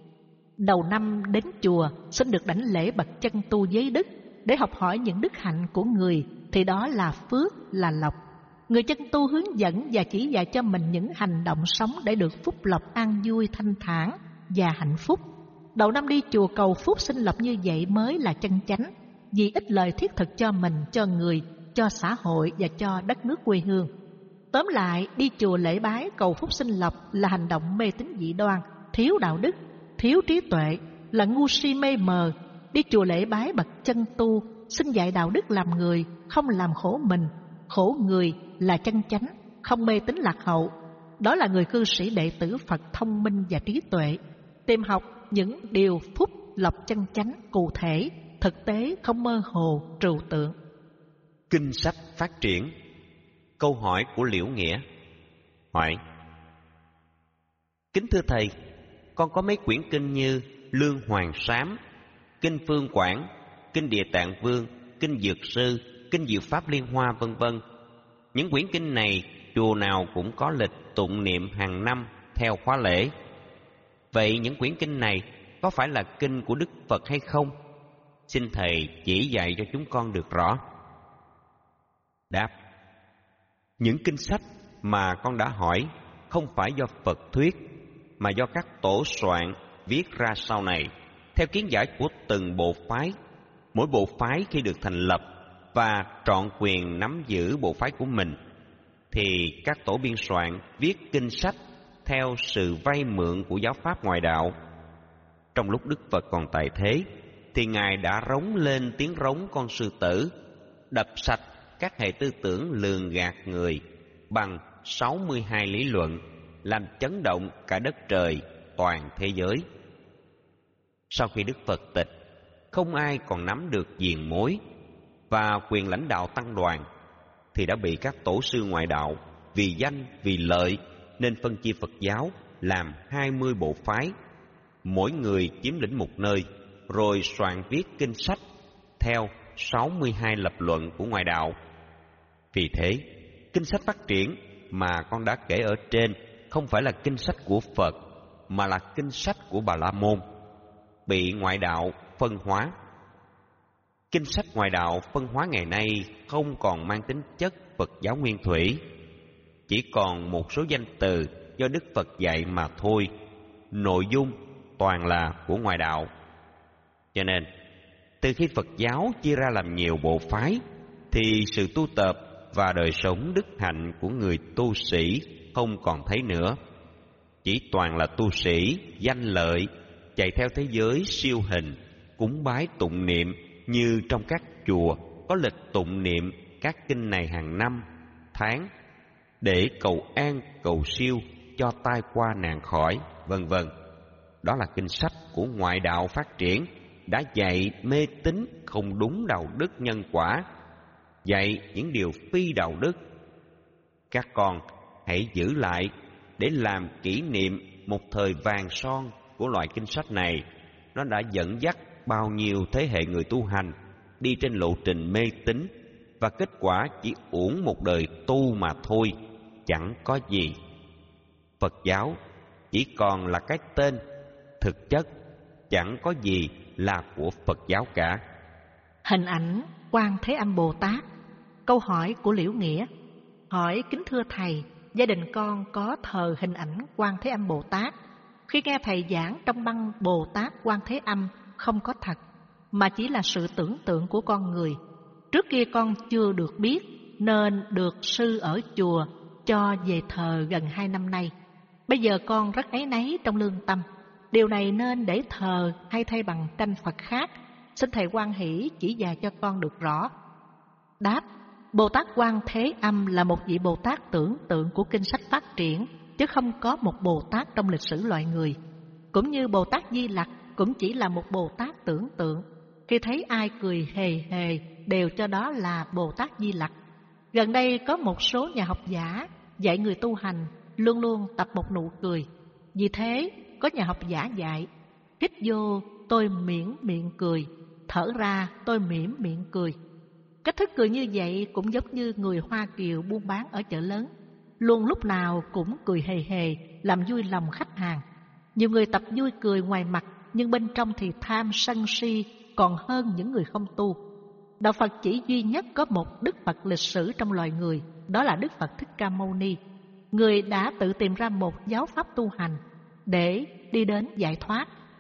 Đầu năm đến chùa xin được đảnh lễ bậc chân tu giới đức để học hỏi những đức hạnh của người, thì đó là phước, là lộc. Người chân tu hướng dẫn và chỉ dạy cho mình những hành động sống để được phúc lộc an vui thanh thản và hạnh phúc. Đầu năm đi chùa cầu phúc sinh lộc như vậy mới là chân chánh, vì ích lợi thiết thực cho mình, cho người, cho xã hội và cho đất nước quê hương. Tóm lại, đi chùa lễ bái cầu phúc sinh lộc là hành động mê tín dị đoan, thiếu đạo đức, thiếu trí tuệ, là ngu si mê mờ. Đi chùa lễ bái bậc chân tu, xin dạy đạo đức làm người, không làm khổ mình, khổ người là chân chánh, không mê tín lạc hậu. Đó là người cư sĩ đệ tử Phật thông minh và trí tuệ, tìm học những điều phúc lộc chân chánh cụ thể, thực tế không mơ hồ trừu tượng. Kinh sách phát triển. Câu hỏi của Liễu Nghĩa. Hỏi: Kính thưa thầy, con có mấy quyển kinh như Lương Hoàng Sám, Kinh Phương Quảng, Kinh Địa Tạng Vương, Kinh Dược Sư, Kinh Diệu Pháp Liên Hoa, vân vân. Những quyển kinh này chùa nào cũng có lịch tụng niệm hàng năm theo khóa lễ. Vậy những quyển kinh này có phải là kinh của Đức Phật hay không? Xin thầy chỉ dạy cho chúng con được rõ. Đáp: Những kinh sách mà con đã hỏi không phải do Phật thuyết, mà do các tổ soạn viết ra sau này theo kiến giải của từng bộ phái. Mỗi bộ phái khi được thành lập và trọn quyền nắm giữ bộ phái của mình, thì các tổ biên soạn viết kinh sách theo sự vay mượn của giáo pháp ngoại đạo. Trong lúc Đức Phật còn tại thế, thì Ngài đã rống lên tiếng rống con sư tử, đập sạch các hệ tư tưởng lường gạt người bằng sáu mươi hai lý luận, làm chấn động cả đất trời, toàn thế giới. Sau khi Đức Phật tịch, không ai còn nắm được diền mối và quyền lãnh đạo tăng đoàn, thì đã bị các tổ sư ngoại đạo vì danh vì lợi nên phân chia Phật giáo làm hai mươi bộ phái, mỗi người chiếm lĩnh một nơi, rồi soạn viết kinh sách theo sáu mươi hai lập luận của ngoại đạo. Vì thế, kinh sách phát triển mà con đã kể ở trên không phải là kinh sách của Phật, mà là kinh sách của Bà La Môn, bị ngoại đạo phân hóa. Kinh sách ngoại đạo phân hóa ngày nay không còn mang tính chất Phật giáo nguyên thủy, chỉ còn một số danh từ do Đức Phật dạy mà thôi, nội dung toàn là của ngoại đạo. Cho nên, từ khi Phật giáo chia ra làm nhiều bộ phái, thì sự tu tập và đời sống đức hạnh của người tu sĩ không còn thấy nữa. Chỉ toàn là tu sĩ danh lợi, chạy theo thế giới siêu hình, cúng bái tụng niệm như trong các chùa có lịch tụng niệm các kinh này hàng năm, tháng, để cầu an, cầu siêu, cho tai qua nạn khỏi, vân vân. Đó là kinh sách của ngoại đạo phát triển, đã dạy mê tín không đúng đạo đức nhân quả, dạy những điều phi đạo đức. Các con hãy giữ lại để làm kỷ niệm một thời vàng son của loại kinh sách này. Nó đã dẫn dắt bao nhiêu thế hệ người tu hành đi trên lộ trình mê tín, và kết quả chỉ uổng một đời tu mà thôi, chẳng có gì. Phật giáo chỉ còn là cái tên, thực chất chẳng có gì là của Phật giáo cả. Hình ảnh Quan Thế Âm Bồ Tát. Câu hỏi của Liễu Nghĩa. Hỏi: kính thưa thầy, gia đình con có thờ hình ảnh Quan Thế Âm Bồ Tát. Khi nghe thầy giảng trong băng Bồ Tát Quan Thế Âm không có thật, mà chỉ là sự tưởng tượng của con người. Trước kia con chưa được biết, nên được sư ở chùa cho về thờ gần hai năm nay. Bây giờ con rất áy náy trong lương tâm. Điều này nên để thờ hay thay bằng tranh Phật khác? Xin thầy hoan hỷ chỉ dạy cho con được rõ. Đáp: Bồ Tát Quan Thế Âm là một vị Bồ Tát tưởng tượng của kinh sách phát triển, chứ không có một Bồ Tát trong lịch sử loài người. Cũng như Bồ Tát Di Lặc cũng chỉ là một Bồ Tát tưởng tượng. Khi thấy ai cười hề hề đều cho đó là Bồ Tát Di Lặc. Gần đây có một số nhà học giả dạy người tu hành luôn luôn tập một nụ cười. Vì thế có nhà học giả dạy: hít vô tôi miễn miệng cười, thở ra tôi mỉm miệng cười. Cách thức cười như vậy cũng giống như người Hoa Kiều buôn bán ở chợ lớn, luôn lúc nào cũng cười hề hề, làm vui lòng khách hàng. Nhiều người tập vui cười ngoài mặt, nhưng bên trong thì tham sân si còn hơn những người không tu. Đạo Phật chỉ duy nhất có một Đức Phật lịch sử trong loài người, đó là Đức Phật Thích Ca Mâu Ni. Người đã tự tìm ra một giáo pháp tu hành để đi đến giải thoát,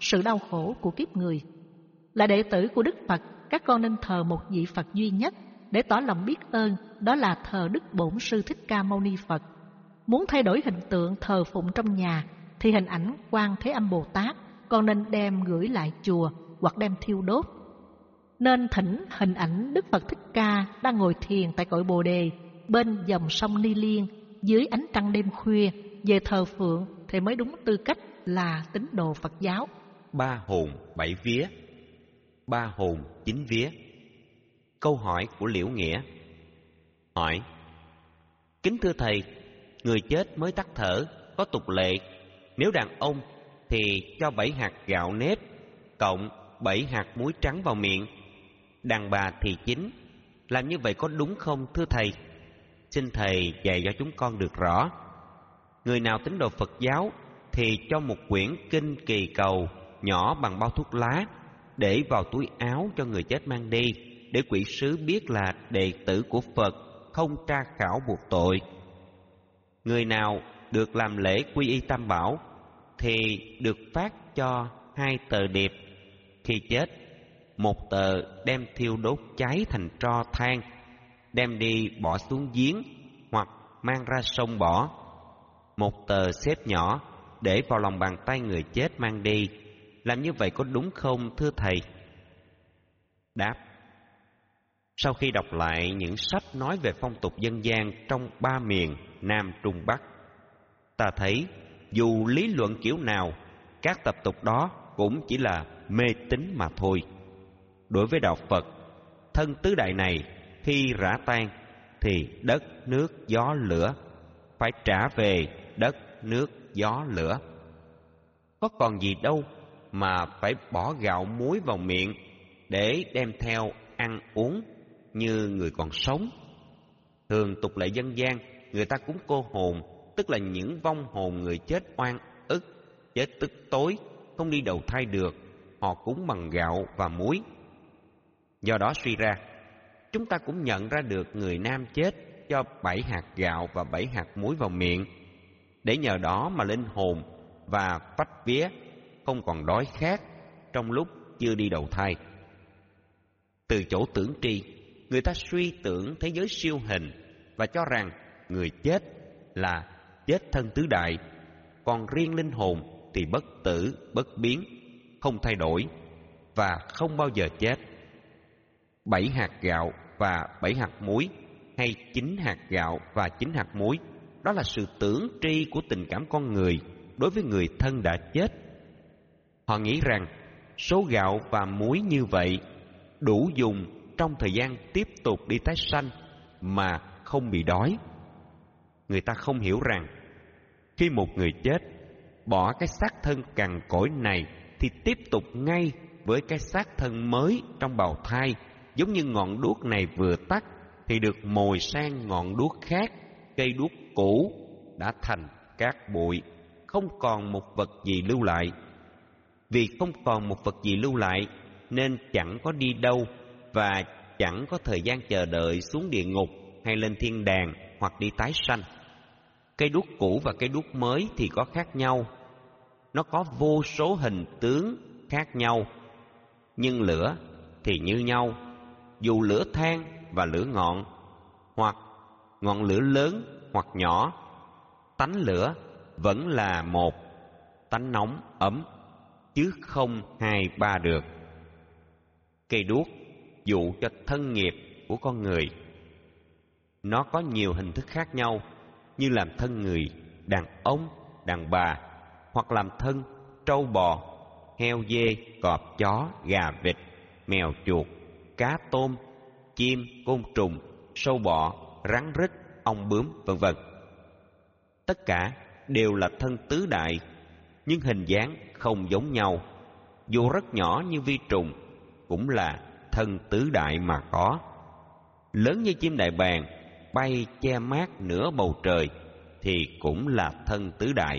sự đau khổ của kiếp người. Là đệ tử của Đức Phật, các con nên thờ một vị Phật duy nhất để tỏ lòng biết ơn, đó là thờ Đức Bổn Sư Thích Ca Mâu Ni Phật. Muốn thay đổi hình tượng thờ phụng trong nhà thì hình ảnh Quan Thế Âm Bồ Tát con nên đem gửi lại chùa hoặc đem thiêu đốt. Nên thỉnh hình ảnh Đức Phật Thích Ca đang ngồi thiền tại cội Bồ Đề bên dòng sông Ni Liên dưới ánh trăng đêm khuya về thờ phượng thì mới đúng tư cách là tín đồ Phật giáo. Ba hồn bảy vía, ba hồn chín vía. Câu hỏi của Liễu Nghĩa. Hỏi: kính thưa thầy, người chết mới tắt thở có tục lệ, nếu đàn ông thì cho bảy hạt gạo nếp cộng bảy hạt muối trắng vào miệng, đàn bà thì chín. Làm như vậy có đúng không thưa thầy? Xin thầy dạy cho chúng con được rõ. Người nào tín đồ Phật giáo thì cho một quyển kinh kỳ cầu nhỏ bằng bao thuốc lá để vào túi áo cho người chết mang đi, để quỷ sứ biết là đệ tử của Phật, không tra khảo buộc tội. Người nào được làm lễ quy y Tam Bảo thì được phát cho hai tờ điệp. Khi chết, một tờ đem thiêu đốt cháy thành tro than, đem đi bỏ xuống giếng hoặc mang ra sông bỏ. Một tờ xếp nhỏ để vào lòng bàn tay người chết mang đi. Làm như vậy có đúng không thưa thầy? Đáp: sau khi đọc lại những sách nói về phong tục dân gian trong ba miền Nam Trung Bắc, ta thấy dù lý luận kiểu nào, các tập tục đó cũng chỉ là mê tín mà thôi. Đối với đạo Phật, thân tứ đại này khi rã tan thì đất nước gió lửa phải trả về đất nước gió lửa. Có còn gì đâu mà phải bỏ gạo muối vào miệng để đem theo ăn uống như người còn sống. Thường tục lệ dân gian, người ta cúng cô hồn, tức là những vong hồn người chết oan ức, chết tức tối, không đi đầu thai được, họ cúng bằng gạo và muối. Do đó suy ra, chúng ta cũng nhận ra được người nam chết cho bảy hạt gạo và bảy hạt muối vào miệng, để nhờ đó mà linh hồn và phách vía không còn đói khát trong lúc chưa đi đầu thai. Từ chỗ tưởng tri, người ta suy tưởng thế giới siêu hình và cho rằng người chết là chết thân tứ đại, còn riêng linh hồn thì bất tử, bất biến, không thay đổi và không bao giờ chết. Bảy hạt gạo và bảy hạt muối, hay chín hạt gạo và chín hạt muối, đó là sự tưởng tri của tình cảm con người đối với người thân đã chết. Họ nghĩ rằng số gạo và muối như vậy đủ dùng trong thời gian tiếp tục đi tái sanh mà không bị đói. Người ta không hiểu rằng khi một người chết bỏ cái xác thân cằn cỗi này thì tiếp tục ngay với cái xác thân mới trong bào thai, giống như ngọn đuốc này vừa tắt thì được mồi sang ngọn đuốc khác. Cây đuốc cũ đã thành cát bụi, không còn một vật gì lưu lại. Vì không còn một vật gì lưu lại nên chẳng có đi đâu và chẳng có thời gian chờ đợi xuống địa ngục hay lên thiên đàng hoặc đi tái sanh. Cây đuốc cũ và cây đuốc mới thì có khác nhau. Nó có vô số hình tướng khác nhau, nhưng lửa thì như nhau, dù lửa than và lửa ngọn, hoặc ngọn lửa lớn hoặc nhỏ, tánh lửa vẫn là một, tánh nóng ấm, chứ không hai ba được. Cây đuốc dụ cho thân nghiệp của con người. Nó có nhiều hình thức khác nhau, như làm thân người, đàn ông, đàn bà, hoặc làm thân trâu bò, heo dê, cọp chó, gà vịt, mèo chuột, cá tôm, chim, côn trùng, sâu bọ, rắn rít, ong bướm, vân vân. Tất cả đều là thân tứ đại, nhưng hình dáng không giống nhau. Dù rất nhỏ như vi trùng, cũng là thân tứ đại mà có. Lớn như chim đại bàng, bay che mát nửa bầu trời, thì cũng là thân tứ đại.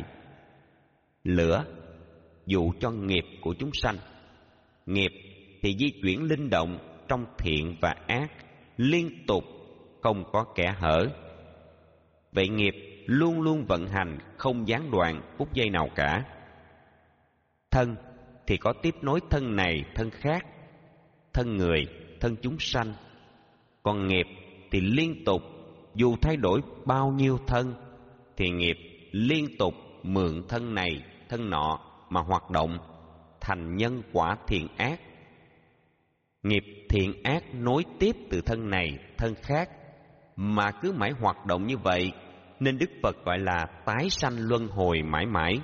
Lửa dụ cho nghiệp của chúng sanh. Nghiệp thì di chuyển linh động trong thiện và ác, liên tục, không có kẽ hở. Vậy nghiệp luôn luôn vận hành, không gián đoạn phút giây nào cả. Thân thì có tiếp nối thân này thân khác, thân người, thân chúng sanh. Còn nghiệp thì liên tục, dù thay đổi bao nhiêu thân, thì nghiệp liên tục mượn thân này, thân nọ mà hoạt động, thành nhân quả thiện ác. Nghiệp thiện ác nối tiếp từ thân này, thân khác, mà cứ mãi hoạt động như vậy, nên Đức Phật gọi là tái sanh luân hồi mãi mãi.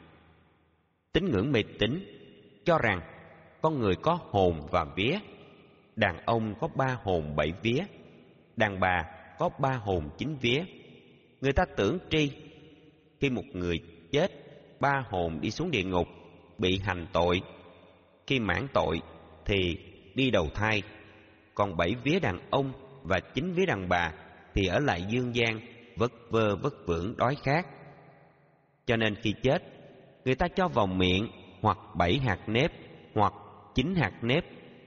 Tín ngưỡng mê tín cho rằng con người có hồn và vía, đàn ông có ba hồn bảy vía, đàn bà có ba hồn chín vía. Người ta tưởng tri, khi một người chết, ba hồn đi xuống địa ngục bị hành tội, khi mãn tội thì đi đầu thai, còn bảy vía đàn ông và chín vía đàn bà thì ở lại dương gian vất vơ vất vưởng đói khát. Cho nên khi chết, người ta cho vào miệng hoặc bảy hạt nếp hoặc chín hạt nếp,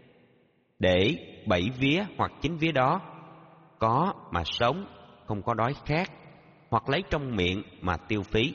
để bảy vía hoặc chín vía đó có mà sống, không có đói khát, hoặc lấy trong miệng mà tiêu phí.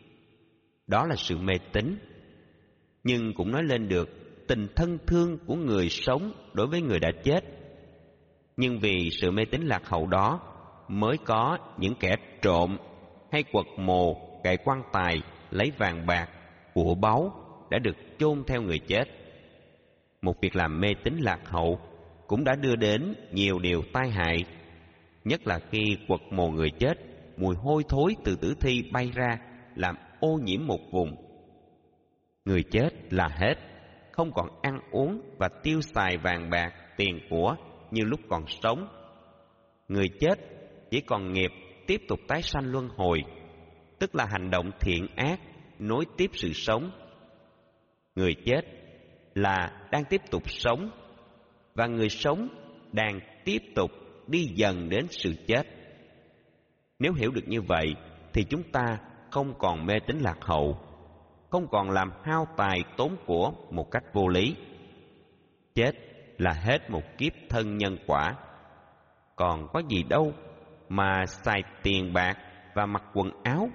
Đó là sự mê tín. Nhưng cũng nói lên được tình thân thương của người sống đối với người đã chết. Nhưng vì sự mê tín lạc hậu đó, mới có những kẻ trộm hay quật mồ, cậy quan tài, lấy vàng bạc, của báu đã được chôn theo người chết. Một việc làm mê tín lạc hậu cũng đã đưa đến nhiều điều tai hại, nhất là khi quật mồ người chết, mùi hôi thối từ tử thi bay ra làm ô nhiễm một vùng. Người chết là hết, không còn ăn uống và tiêu xài vàng bạc, tiền của như lúc còn sống. Người chết chỉ còn nghiệp tiếp tục tái sanh luân hồi, tức là hành động thiện ác nối tiếp sự sống. Người chết là đang tiếp tục sống, và người sống đang tiếp tục đi dần đến sự chết. Nếu hiểu được như vậy thì chúng ta không còn mê tín lạc hậu, không còn làm hao tài tốn của một cách vô lý. Chết là hết một kiếp thân nhân quả, còn có gì đâu mà xài tiền bạc và mặc quần áo.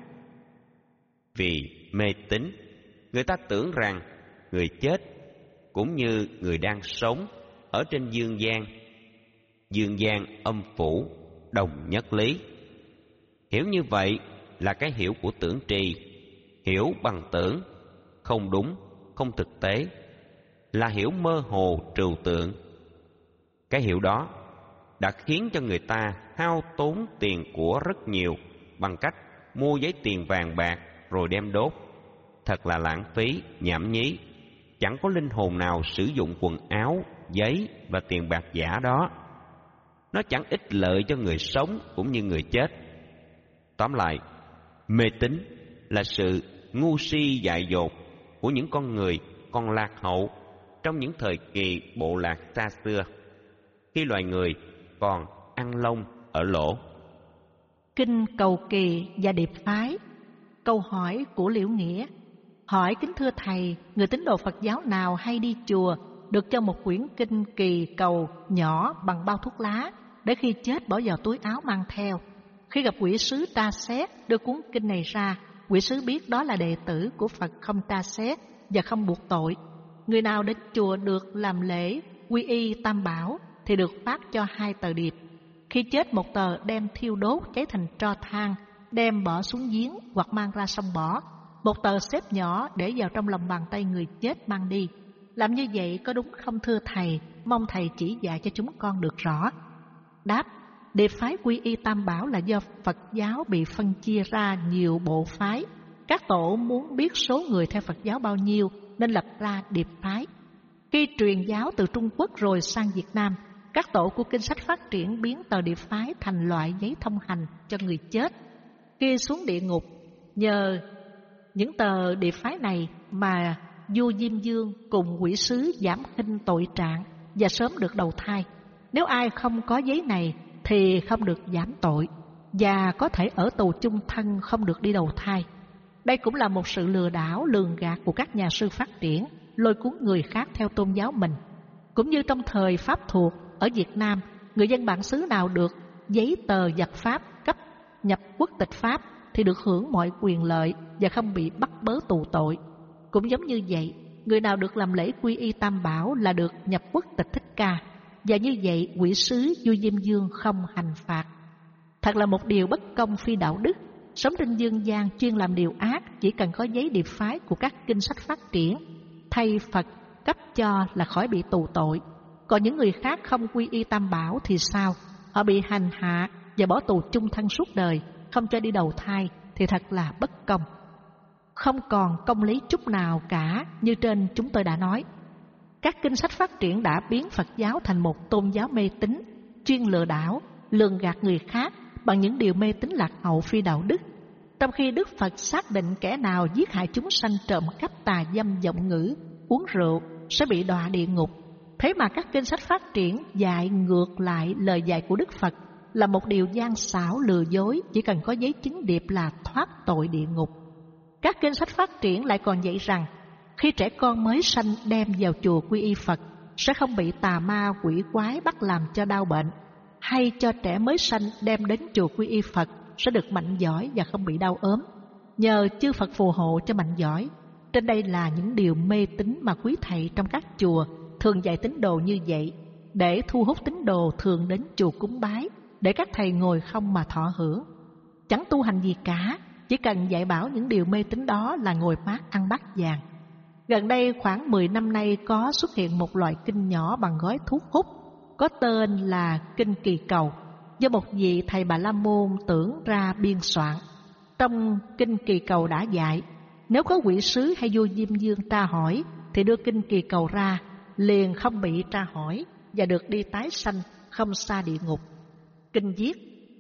Vì mê tín, người ta tưởng rằng người chết cũng như người đang sống ở trên dương gian. Dương gian âm phủ đồng nhất lý. Hiểu như vậy là cái hiểu của tưởng trì, hiểu bằng tưởng, không đúng, không thực tế, là hiểu mơ hồ trừu tượng. Cái hiểu đó đã khiến cho người ta hao tốn tiền của rất nhiều bằng cách mua giấy tiền vàng bạc rồi đem đốt. Thật là lãng phí, nhảm nhí. Chẳng có linh hồn nào sử dụng quần áo, giấy và tiền bạc giả đó. Nó chẳng ích lợi cho người sống cũng như người chết. Tóm lại, mê tín là sự ngu si dại dột của những con người còn lạc hậu trong những thời kỳ bộ lạc xa xưa, khi loài người còn ăn lông ở lỗ. Kinh Cầu Kỳ và Điệp Phái. Câu hỏi của Liễu Nghĩa: hỏi kính thưa thầy, người tín đồ Phật giáo nào hay đi chùa được cho một quyển kinh kỳ cầu nhỏ bằng bao thuốc lá, để khi chết bỏ vào túi áo mang theo? Khi gặp quỷ sứ tra xét đưa cuốn kinh này ra, quỷ sứ biết đó là đệ tử của Phật, không tra xét và không buộc tội. Người nào đến chùa được làm lễ quy y Tam Bảo thì được phát cho hai tờ điệp. Khi chết, một tờ đem thiêu đốt cháy thành tro than, đem bỏ xuống giếng hoặc mang ra sông bỏ. Một tờ xếp nhỏ để vào trong lòng bàn tay người chết mang đi. Làm như vậy có đúng không thưa thầy? Mong thầy chỉ dạy cho chúng con được rõ. Đáp: điệp phái quy y Tam Bảo là do Phật giáo bị phân chia ra nhiều bộ phái. Các tổ muốn biết số người theo Phật giáo bao nhiêu nên lập ra điệp phái. Khi truyền giáo từ Trung Quốc rồi sang Việt Nam, các tổ của kinh sách phát triển biến tờ điệp phái thành loại giấy thông hành cho người chết. Khi xuống địa ngục, nhờ những tờ điệp phái này mà vua Diêm Vương cùng quỷ sứ giảm khinh tội trạng và sớm được đầu thai. Nếu ai không có giấy này thì không được giảm tội và có thể ở tù chung thân, không được đi đầu thai. Đây cũng là một sự lừa đảo, lường gạt của các nhà sư phát triển, lôi cuốn người khác theo tôn giáo mình. Cũng như trong thời Pháp thuộc ở Việt Nam, người dân bản xứ nào được giấy tờ giặc Pháp cấp nhập quốc tịch Pháp thì được hưởng mọi quyền lợi và không bị bắt bớ tù tội. Cũng giống như vậy, người nào được làm lễ quy y Tam Bảo là được nhập quốc tịch Thích Ca, và như vậy quỷ sứ vua Diêm Vương không hành phạt. Thật là một điều bất công phi đạo đức. Sống trên dương gian chuyên làm điều ác, chỉ cần có giấy điệp phái của các kinh sách phát triển, thay Phật cấp cho là khỏi bị tù tội. Còn những người khác không quy y Tam Bảo thì sao? Họ bị hành hạ và bỏ tù chung thân suốt đời, không cho đi đầu thai, thì thật là bất công. Không còn công lý chút nào cả, như trên chúng tôi đã nói. Các kinh sách phát triển đã biến Phật giáo thành một tôn giáo mê tín, chuyên lừa đảo, lường gạt người khác bằng những điều mê tín lạc hậu phi đạo đức. Trong khi Đức Phật xác định kẻ nào giết hại chúng sanh, trộm cắp, tà dâm, vọng ngữ, uống rượu sẽ bị đọa địa ngục, thế mà các kinh sách phát triển dạy ngược lại lời dạy của Đức Phật, là một điều gian xảo lừa dối, chỉ cần có giấy chứng điệp là thoát tội địa ngục. Các kinh sách phát triển lại còn dạy rằng khi trẻ con mới sanh đem vào chùa quy y Phật sẽ không bị tà ma quỷ quái bắt làm cho đau bệnh, hay cho trẻ mới sanh đem đến chùa quy y Phật sẽ được mạnh giỏi và không bị đau ốm, nhờ chư Phật phù hộ cho mạnh giỏi. Trên đây là những điều mê tín mà quý thầy trong các chùa thường dạy tín đồ như vậy, để thu hút tín đồ thường đến chùa cúng bái, để các thầy ngồi không mà thọ hưởng. Chẳng tu hành gì cả, chỉ cần dạy bảo những điều mê tín đó là ngồi mát ăn bát vàng. Gần đây khoảng mười năm nay có xuất hiện một loại kinh nhỏ bằng gói thuốc hút, có tên là Kinh Kỳ Cầu, do một vị thầy Bà La Môn tưởng ra biên soạn. Trong Kinh Kỳ Cầu đã dạy, nếu có quỷ sứ hay vua Diêm Vương tra hỏi thì đưa Kinh Kỳ Cầu ra, liền không bị tra hỏi và được đi tái sanh, không xa địa ngục. Kinh viết: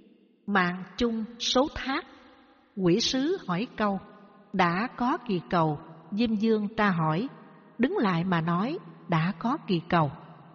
mạng chung số thác, quỷ sứ hỏi câu, đã có kỳ cầu. Diêm Vương tra hỏi, đứng lại mà nói, đã có kỳ cầu.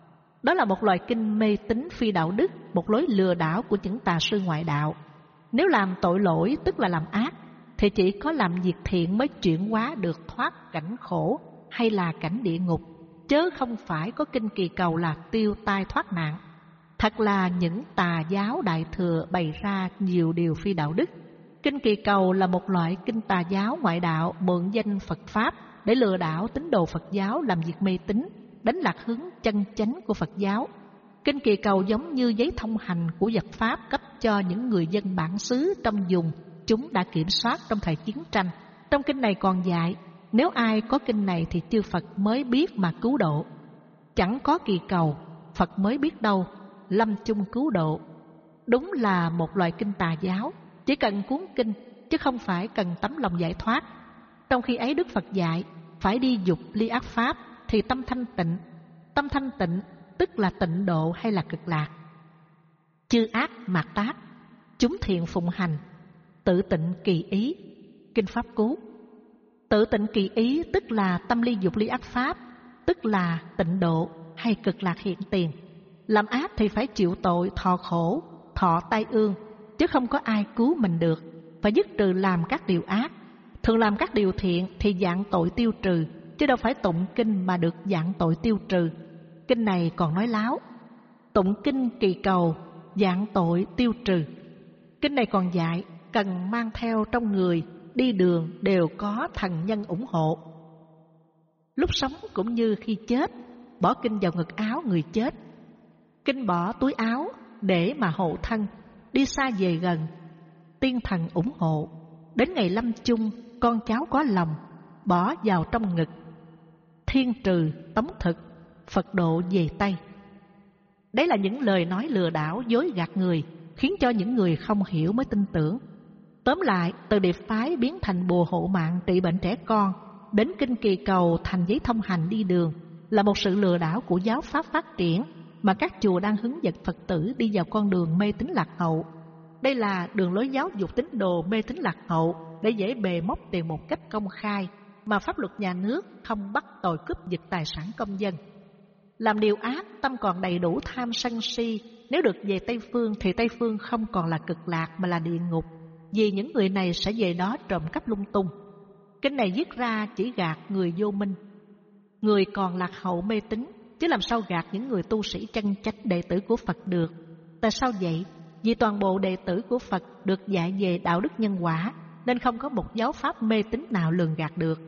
Đó là một loại kinh mê tín phi đạo đức, một lối lừa đảo của những tà sư ngoại đạo. Nếu làm tội lỗi tức là làm ác, thì chỉ có làm việc thiện mới chuyển hóa được thoát cảnh khổ hay là cảnh địa ngục, chớ không phải có kinh kỳ cầu là tiêu tai thoát nạn. Thật là những tà giáo đại thừa bày ra nhiều điều phi đạo đức. Kinh kỳ cầu là một loại kinh tà giáo ngoại đạo mượn danh Phật Pháp để lừa đảo tín đồ Phật giáo làm việc mê tín, đánh lạc hướng chân chánh của Phật giáo. Kinh kỳ cầu giống như giấy thông hành của Phật Pháp cấp cho những người dân bản xứ trong vùng chúng đã kiểm soát trong thời chiến tranh. Trong kinh này còn dạy, nếu ai có kinh này thì chư Phật mới biết mà cứu độ. Chẳng có kỳ cầu, Phật mới biết đâu, lâm chung cứu độ. Đúng là một loại kinh tà giáo, chỉ cần cuốn kinh chứ không phải cần tấm lòng giải thoát. Trong khi ấy Đức Phật dạy phải đi dục ly ác pháp thì tâm thanh tịnh. Tâm thanh tịnh tức là tịnh độ hay là cực lạc. Chư ác mạt tác, chúng thiện phụng hành, tự tịnh kỳ ý. Kinh Pháp Cú. Tự tịnh kỳ ý tức là tâm ly dục ly ác pháp, tức là tịnh độ hay cực lạc hiện tiền. Làm ác thì phải chịu tội, thọ khổ, thọ tai ương, chứ không có ai cứu mình được. Phải dứt trừ làm các điều ác. Thường làm các điều thiện thì dạng tội tiêu trừ, chứ đâu phải tụng kinh mà được dạng tội tiêu trừ. Kinh này còn nói láo. Tụng kinh kỳ cầu, dạng tội tiêu trừ. Kinh này còn dạy cần mang theo trong người, đi đường đều có thần nhân ủng hộ. Lúc sống cũng như khi chết, bỏ kinh vào ngực áo người chết. Kinh bỏ túi áo để mà hộ thân, đi xa về gần, tiên thần ủng hộ. Đến ngày lâm chung, con cháu có lòng, bỏ vào trong ngực. Thiên trừ tống thực, Phật độ về Tây. Đấy là những lời nói lừa đảo, dối gạt người, khiến cho những người không hiểu mới tin tưởng. Tóm lại, từ điệp phái biến thành bùa hộ mạng trị bệnh trẻ con, đến kinh kỳ cầu thành giấy thông hành đi đường, là một sự lừa đảo của giáo pháp phát triển mà các chùa đang hướng dẫn Phật tử đi vào con đường mê tín lạc hậu. Đây là đường lối giáo dục tín đồ mê tín lạc hậu để dễ bề móc tiền một cách công khai, mà pháp luật nhà nước không bắt tội cướp giật tài sản công dân. Làm điều ác, tâm còn đầy đủ tham sân si, nếu được về Tây Phương thì Tây Phương không còn là cực lạc mà là địa ngục, vì những người này sẽ về đó trộm cắp lung tung. Kinh này viết ra chỉ gạt người vô minh, người còn lạc hậu mê tín, chứ làm sao gạt những người tu sĩ chân chánh đệ tử của Phật được. Tại sao vậy? Vì toàn bộ đệ tử của Phật được dạy về đạo đức nhân quả, nên không có một giáo pháp mê tín nào lường gạt được.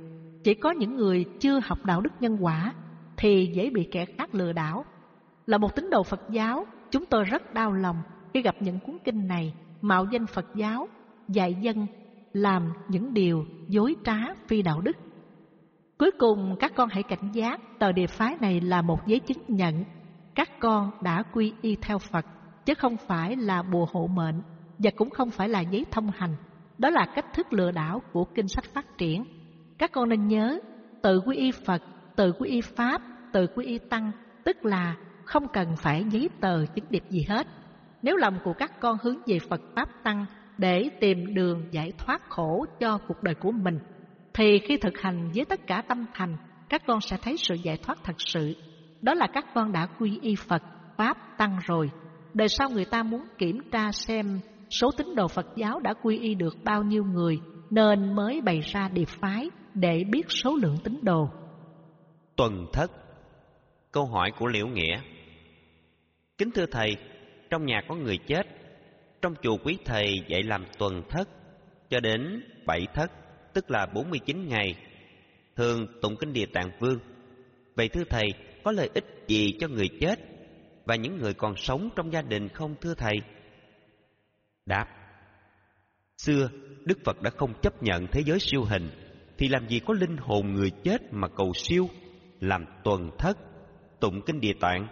Chỉ có những người chưa học đạo đức nhân quả thì dễ bị kẻ khác lừa đảo. Là một tín đồ Phật giáo, chúng tôi rất đau lòng khi gặp những cuốn kinh này mạo danh Phật giáo, dạy dân làm những điều dối trá phi đạo đức. Cuối cùng các con hãy cảnh giác, tờ địa phái này là một giấy chứng nhận các con đã quy y theo Phật, chứ không phải là bùa hộ mệnh và cũng không phải là giấy thông hành. Đó là cách thức lừa đảo của kinh sách phát triển. Các con nên nhớ, tự quy y Phật, tự quy y Pháp, tự quy y Tăng, tức là không cần phải giấy tờ chứng điệp gì hết. Nếu lòng của các con hướng về Phật Pháp Tăng để tìm đường giải thoát khổ cho cuộc đời của mình, thì khi thực hành với tất cả tâm thành, các con sẽ thấy sự giải thoát thật sự. Đó là các con đã quy y Phật, Pháp, Tăng rồi. Đời sau người ta muốn kiểm tra xem số tín đồ Phật giáo đã quy y được bao nhiêu người, nên mới bày ra điệp phái để biết số lượng tín đồ. Tuần thất. Câu hỏi của Liễu Nghĩa: Kính thưa thầy, trong nhà có người chết, trong chùa quý thầy dạy làm tuần thất cho đến bảy thất, tức là bốn mươi chín ngày, thường tụng kinh Địa Tạng Vương. Vậy thưa thầy, có lợi ích gì cho người chết và những người còn sống trong gia đình không thưa thầy? Đáp: Xưa Đức Phật đã không chấp nhận thế giới siêu hình, thì làm gì có linh hồn người chết mà cầu siêu, làm tuần thất, tụng kinh Địa Tạng.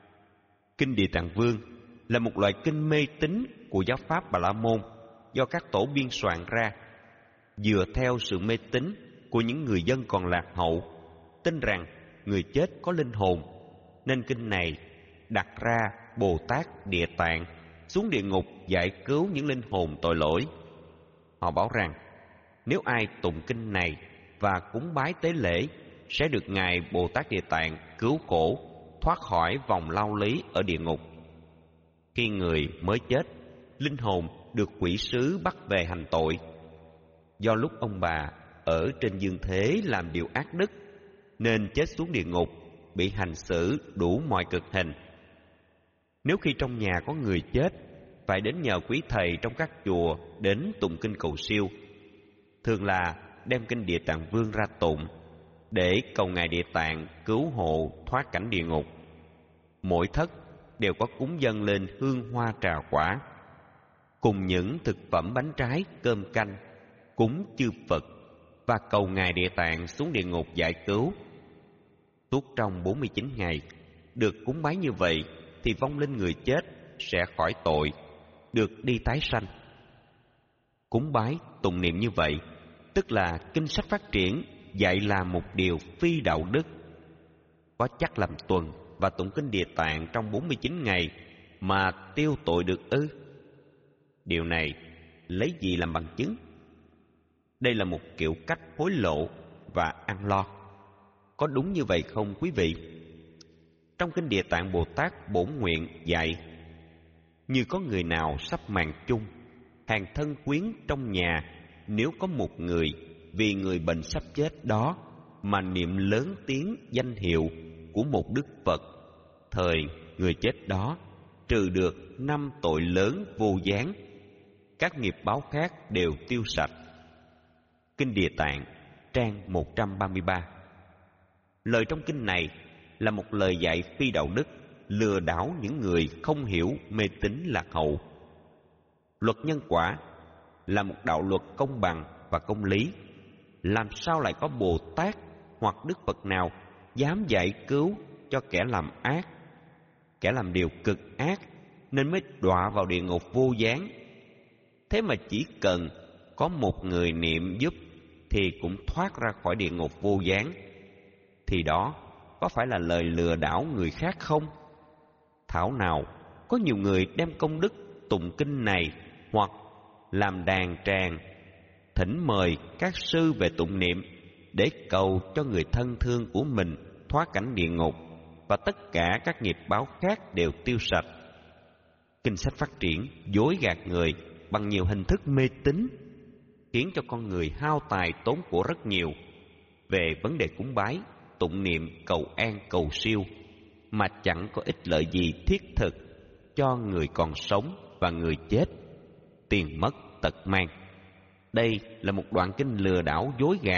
Kinh Địa Tạng Vương là một loại kinh mê tín của giáo pháp Bà La Môn do các tổ biên soạn ra, dựa theo sự mê tín của những người dân còn lạc hậu, tin rằng người chết có linh hồn, nên kinh này đặt ra Bồ Tát Địa Tạng xuống địa ngục giải cứu những linh hồn tội lỗi. Họ bảo rằng nếu ai tụng kinh này và cúng bái tế lễ sẽ được Ngài Bồ Tát Địa Tạng cứu khổ, thoát khỏi vòng lao lý ở địa ngục. Khi người mới chết, linh hồn được quỷ sứ bắt về hành tội. Do lúc ông bà ở trên dương thế làm điều ác đức, nên chết xuống địa ngục, bị hành xử đủ mọi cực hình. Nếu khi trong nhà có người chết, phải đến nhờ quý thầy trong các chùa đến tụng kinh cầu siêu. Thường là đem kinh Địa Tạng Vương ra tụng để cầu Ngài Địa Tạng cứu hộ thoát cảnh địa ngục. Mỗi thất đều có cúng dâng lên hương hoa trà quả, cùng những thực phẩm bánh trái, cơm canh, cúng chư Phật và cầu Ngài Địa Tạng xuống địa ngục giải cứu. Suốt trong bốn mươi chín ngày được cúng bái như vậy thì vong linh người chết sẽ khỏi tội, được đi tái sanh. Cúng bái tụng niệm như vậy tức là kinh sách phát triển dạy làm một điều phi đạo đức. Có chắc làm tuần và tụng kinh Địa Tạng trong bốn mươi chín ngày mà tiêu tội được ư? Điều này lấy gì làm bằng chứng? Đây là một kiểu cách hối lộ và ăn lo. Có đúng như vậy không quý vị? Trong kinh Địa Tạng Bồ Tát Bổn Nguyện dạy: Như có người nào sắp màng chung, hàng thân quyến trong nhà, nếu có một người vì người bệnh sắp chết đó mà niệm lớn tiếng danh hiệu của một đức Phật, thời người chết đó trừ được năm tội lớn vô gián, các nghiệp báo khác đều tiêu sạch. Kinh Địa Tạng trang một trăm ba mươi ba. Lời trong kinh này là một lời dạy phi đạo đức, lừa đảo những người không hiểu, mê tín lạc hậu. Luật nhân quả là một đạo luật công bằng và công lý. Làm sao lại có Bồ Tát hoặc Đức Phật nào dám giải cứu cho kẻ làm ác, kẻ làm điều cực ác nên mới đọa vào địa ngục vô gián? Thế mà chỉ cần có một người niệm giúp thì cũng thoát ra khỏi địa ngục vô gián. Thì đó có phải là lời lừa đảo người khác không? Thảo nào có nhiều người đem công đức tụng kinh này hoặc làm đàn tràng, thỉnh mời các sư về tụng niệm để cầu cho người thân thương của mình thoát cảnh địa ngục, và tất cả các nghiệp báo khác đều tiêu sạch. Kinh sách phát triển dối gạt người bằng nhiều hình thức mê tín, khiến cho con người hao tài tốn của rất nhiều về vấn đề cúng bái, tụng niệm, cầu an, cầu siêu, mà chẳng có ích lợi gì thiết thực cho người còn sống và người chết, tiền mất tật mang. Đây là một đoạn kinh lừa đảo dối gạt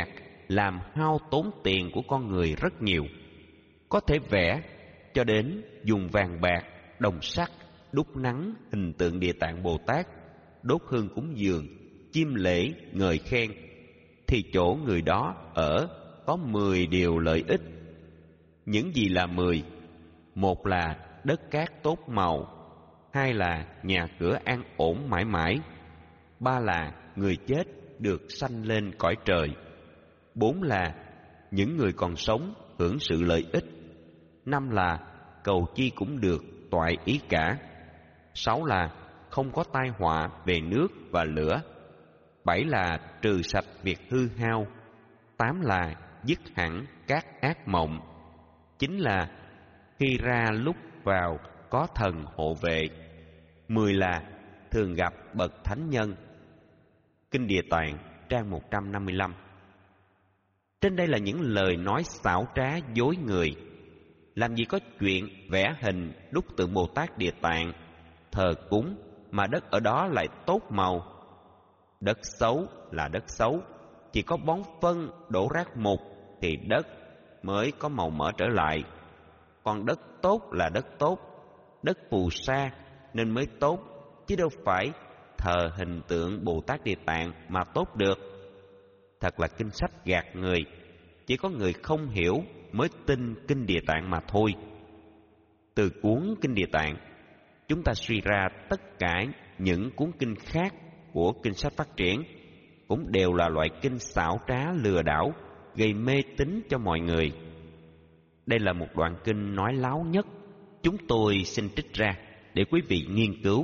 làm hao tốn tiền của con người rất nhiều. Có thể vẽ cho đến dùng vàng bạc, đồng sắt, đúc nắng hình tượng Địa Tạng Bồ Tát, đốt hương cúng dường, chiêm lễ, ngợi khen, thì chỗ người đó ở có mười điều lợi ích. Những gì là mười? Một là đất cát tốt màu, hai là nhà cửa an ổn mãi mãi, ba là người chết được sanh lên cõi trời, bốn là những người còn sống hưởng sự lợi ích, năm là cầu chi cũng được toại ý cả, sáu là không có tai họa về nước và lửa, bảy là trừ sạch việc hư hao, tám là dứt hẳn các ác mộng, chín là khi ra lúc vào có thần hộ vệ, mười là thường gặp bậc thánh nhân. Kinh Địa Tạng trang một trăm năm mươi lăm. Trên đây là những lời nói xảo trá dối người. Làm gì có chuyện vẽ hình đúc tượng Bồ Tát Địa Tạng thờ cúng mà đất ở đó lại tốt màu. Đất xấu là đất xấu, chỉ có bón phân đổ rác mục thì đất mới có màu mỡ trở lại. Còn đất tốt là đất tốt, đất phù sa nên mới tốt, chứ đâu phải thờ hình tượng Bồ Tát Địa Tạng mà tốt được. Thật là kinh sách gạt người, chỉ có người không hiểu mới tin Kinh Địa Tạng mà thôi. Từ cuốn Kinh Địa Tạng, chúng ta suy ra tất cả những cuốn kinh khác của kinh sách phát triển cũng đều là loại kinh xảo trá lừa đảo, gây mê tín cho mọi người. Đây là một đoạn kinh nói láo nhất, chúng tôi xin trích ra để quý vị nghiên cứu.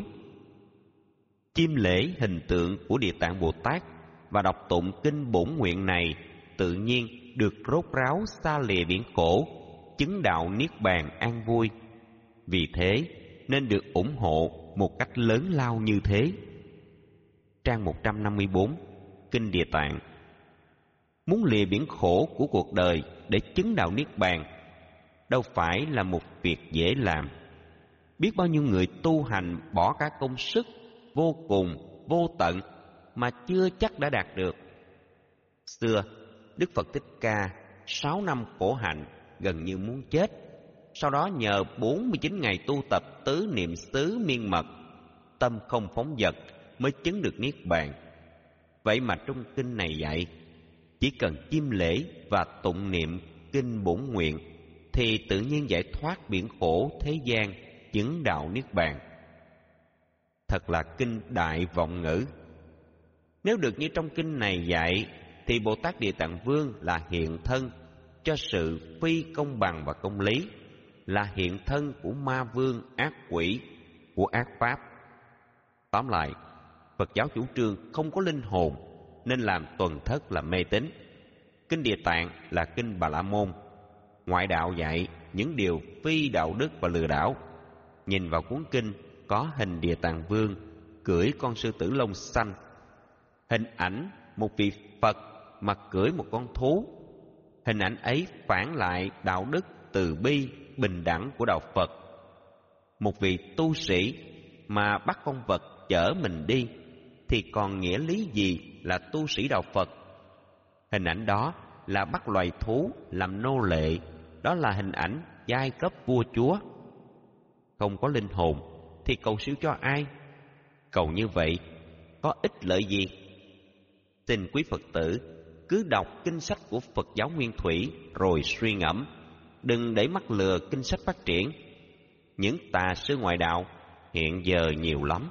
Chiêm lễ hình tượng của Địa Tạng Bồ Tát và đọc tụng kinh bổn nguyện này tự nhiên được rốt ráo xa lìa biển khổ, chứng đạo niết bàn an vui. Vì thế nên được ủng hộ một cách lớn lao như thế. Trang một trăm năm mươi bốn, Kinh Địa Tạng. Muốn lìa biển khổ của cuộc đời để chứng đạo niết bàn đâu phải là một việc dễ làm. Biết bao nhiêu người tu hành bỏ cả công sức vô cùng, vô tận mà chưa chắc đã đạt được. Xưa, Đức Phật Thích Ca sáu năm khổ hạnh gần như muốn chết. Sau đó nhờ bốn mươi chín ngày tu tập tứ niệm xứ miên mật, tâm không phóng dật mới chứng được niết bàn. Vậy mà trong kinh này dạy, chỉ cần chiêm lễ và tụng niệm kinh bổn nguyện thì tự nhiên giải thoát biển khổ thế gian, chứng đạo niết bàn. Thật là kinh đại vọng ngữ. Nếu được như trong kinh này dạy thì Bồ Tát Địa Tạng Vương là hiện thân cho sự phi công bằng và công lý, là hiện thân của ma vương ác quỷ, của ác pháp. Tóm lại, Phật giáo chủ trương không có linh hồn nên làm tuần thất là mê tín. Kinh Địa Tạng là kinh Bà La Môn. Ngoại đạo dạy những điều phi đạo đức và lừa đảo. Nhìn vào cuốn kinh có hình Địa Tạng Vương cưỡi con sư tử lông xanh, hình ảnh một vị Phật mà cưỡi một con thú. Hình ảnh ấy phản lại đạo đức từ bi bình đẳng của đạo Phật. Một vị tu sĩ mà bắt con vật chở mình đi thì còn nghĩa lý gì là tu sĩ đạo Phật? Hình ảnh đó là bắt loài thú làm nô lệ, đó là hình ảnh giai cấp vua chúa. Không có linh hồn thì cầu siêu cho ai? Cầu như vậy có ích lợi gì? Xin quý Phật tử cứ đọc kinh sách của Phật giáo Nguyên Thủy rồi suy ngẫm, đừng để mắc lừa kinh sách phát triển. Những tà sư ngoại đạo hiện giờ nhiều lắm.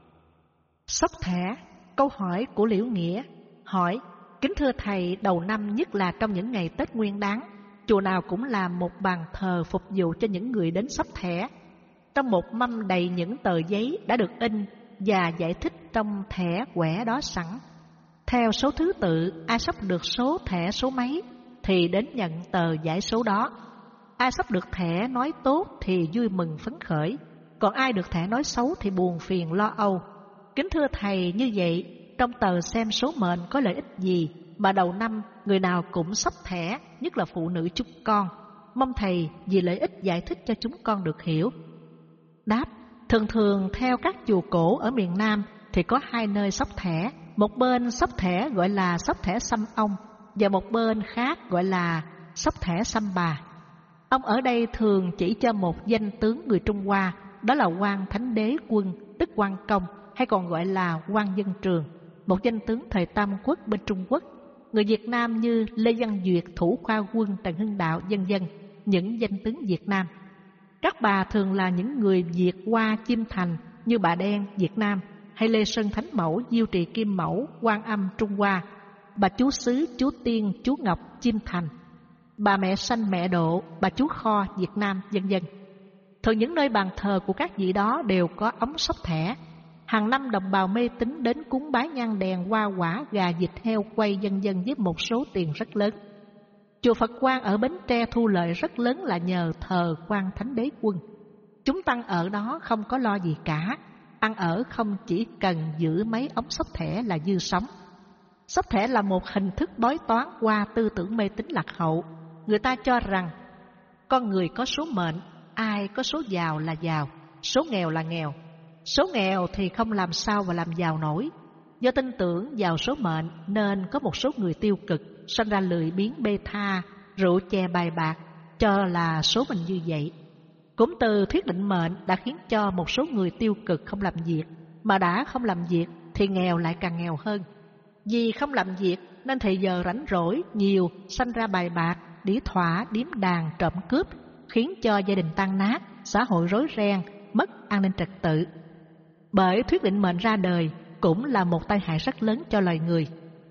Sốc thẻ, câu hỏi của Liễu Nghĩa hỏi: kính thưa thầy, đầu năm nhất là trong những ngày Tết Nguyên Đán, chùa nào cũng làm một bàn thờ phục vụ cho những người đến sốc thẻ. Trong một mâm đầy những tờ giấy đã được in và giải thích trong thẻ quẻ đó sẵn. Theo số thứ tự, ai sắp được số thẻ số mấy thì đến nhận tờ giải số đó. Ai sắp được thẻ nói tốt thì vui mừng phấn khởi, còn ai được thẻ nói xấu thì buồn phiền lo âu. Kính thưa thầy, như vậy trong tờ xem số mệnh có lợi ích gì mà đầu năm người nào cũng sắp thẻ, nhất là phụ nữ chúng con? Mong thầy vì lợi ích giải thích cho chúng con được hiểu. Đáp: thường thường theo các chùa cổ ở miền Nam thì có hai nơi sắp thẻ. Một bên sắp thẻ gọi là sắp thẻ xăm ông, và một bên khác gọi là Sóc Thẻ Săm Bà. Ông ở đây thường chỉ cho một danh tướng người Trung Hoa, đó là Quan Thánh Đế Quân, tức Quan Công, hay còn gọi là Quan Dân Trường, một danh tướng thời Tam Quốc bên Trung Quốc. Người Việt Nam như Lê Văn Duyệt, Thủ Khoa Quân, Trần Hưng Đạo, vân vân, những danh tướng Việt Nam. Các bà thường là những người Việt Hoa Chiêm Thành như bà Đen Việt Nam, hay Lê Sơn Thánh Mẫu, Diêu Trì Kim Mẫu, Quan Âm Trung Hoa, bà Chú Xứ, Chú Tiên, Chú Ngọc Chiêm Thành, bà Mẹ Sanh Mẹ Độ, bà Chú Kho Việt Nam, vân vân. Thường những nơi bàn thờ của các vị đó đều có ống sóc thẻ. Hàng năm đồng bào mê tín đến cúng bái nhang đèn, hoa quả, gà, vịt, heo, quay vân vân với một số tiền rất lớn. Chùa Phật Quang ở Bến Tre thu lợi rất lớn là nhờ thờ Quan Thánh Đế Quân. Chúng tăng ở đó không có lo gì cả, ăn ở không chỉ cần giữ mấy ống sóc thẻ là dư sống. Sóc thẻ là một hình thức bói toán qua tư tưởng mê tín lạc hậu. Người ta cho rằng con người có số mệnh, ai có số giàu là giàu, số nghèo là nghèo. Số nghèo thì không làm sao mà làm giàu nổi. Do tin tưởng vào số mệnh nên có một số người tiêu cực, sinh ra lười biếng bê tha, rượu chè bài bạc, cho là số mình như vậy. Cũng từ thuyết định mệnh đã khiến cho một số người tiêu cực không làm việc, mà đã không làm việc thì nghèo lại càng nghèo hơn. Vì không làm việc nên thời giờ rảnh rỗi nhiều, sanh ra bài bạc, đĩ thỏa, điếm đàn, trộm cướp, khiến cho gia đình tan nát, xã hội rối ren, mất an ninh trật tự. Bởi thuyết định mệnh ra đời cũng là một tai hại rất lớn cho loài người.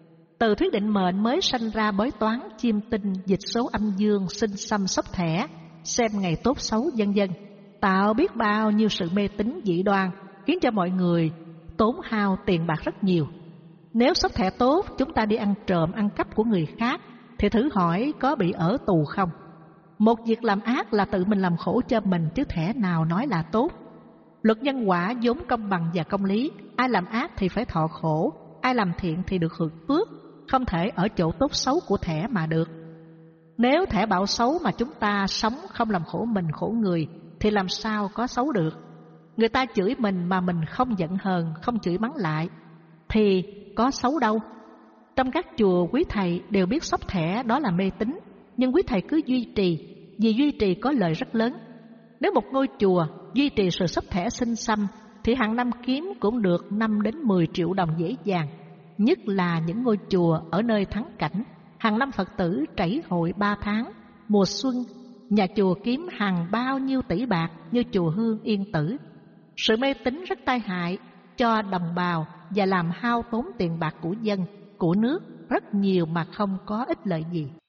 Từ thuyết định mệnh mới sanh ra bói toán, chiêm tinh, dịch số âm dương, sinh xăm sóc thẻ, xem ngày tốt xấu vân vân, tạo biết bao nhiêu sự mê tín dị đoan, khiến cho mọi người tốn hao tiền bạc rất nhiều. Nếu sóc thẻ tốt, chúng ta đi ăn trộm, ăn cắp của người khác, thì thử hỏi có bị ở tù không? Một việc làm ác là tự mình làm khổ cho mình, chứ thẻ nào nói là tốt. Luật nhân quả vốn công bằng và công lý, ai làm ác thì phải thọ khổ, ai làm thiện thì được hưởng phước, không thể ở chỗ tốt xấu của thẻ mà được. Nếu thẻ bảo xấu mà chúng ta sống không làm khổ mình khổ người thì làm sao có xấu được. Người ta chửi mình mà mình không giận hờn, không chửi mắng lại thì có xấu đâu. Trong các chùa quý thầy đều biết sóc thẻ đó là mê tín, nhưng quý thầy cứ duy trì, vì duy trì có lợi rất lớn. Nếu một ngôi chùa duy trì sự sóc thẻ sinh xăm thì hàng năm kiếm cũng được năm đến mười triệu đồng dễ dàng. Nhất là những ngôi chùa ở nơi thắng cảnh, hàng năm Phật tử trảy hội ba tháng, mùa xuân, nhà chùa kiếm hàng bao nhiêu tỷ bạc như chùa Hương Yên Tử. Sự mê tín rất tai hại cho đồng bào và làm hao tốn tiền bạc của dân, của nước rất nhiều mà không có ích lợi gì.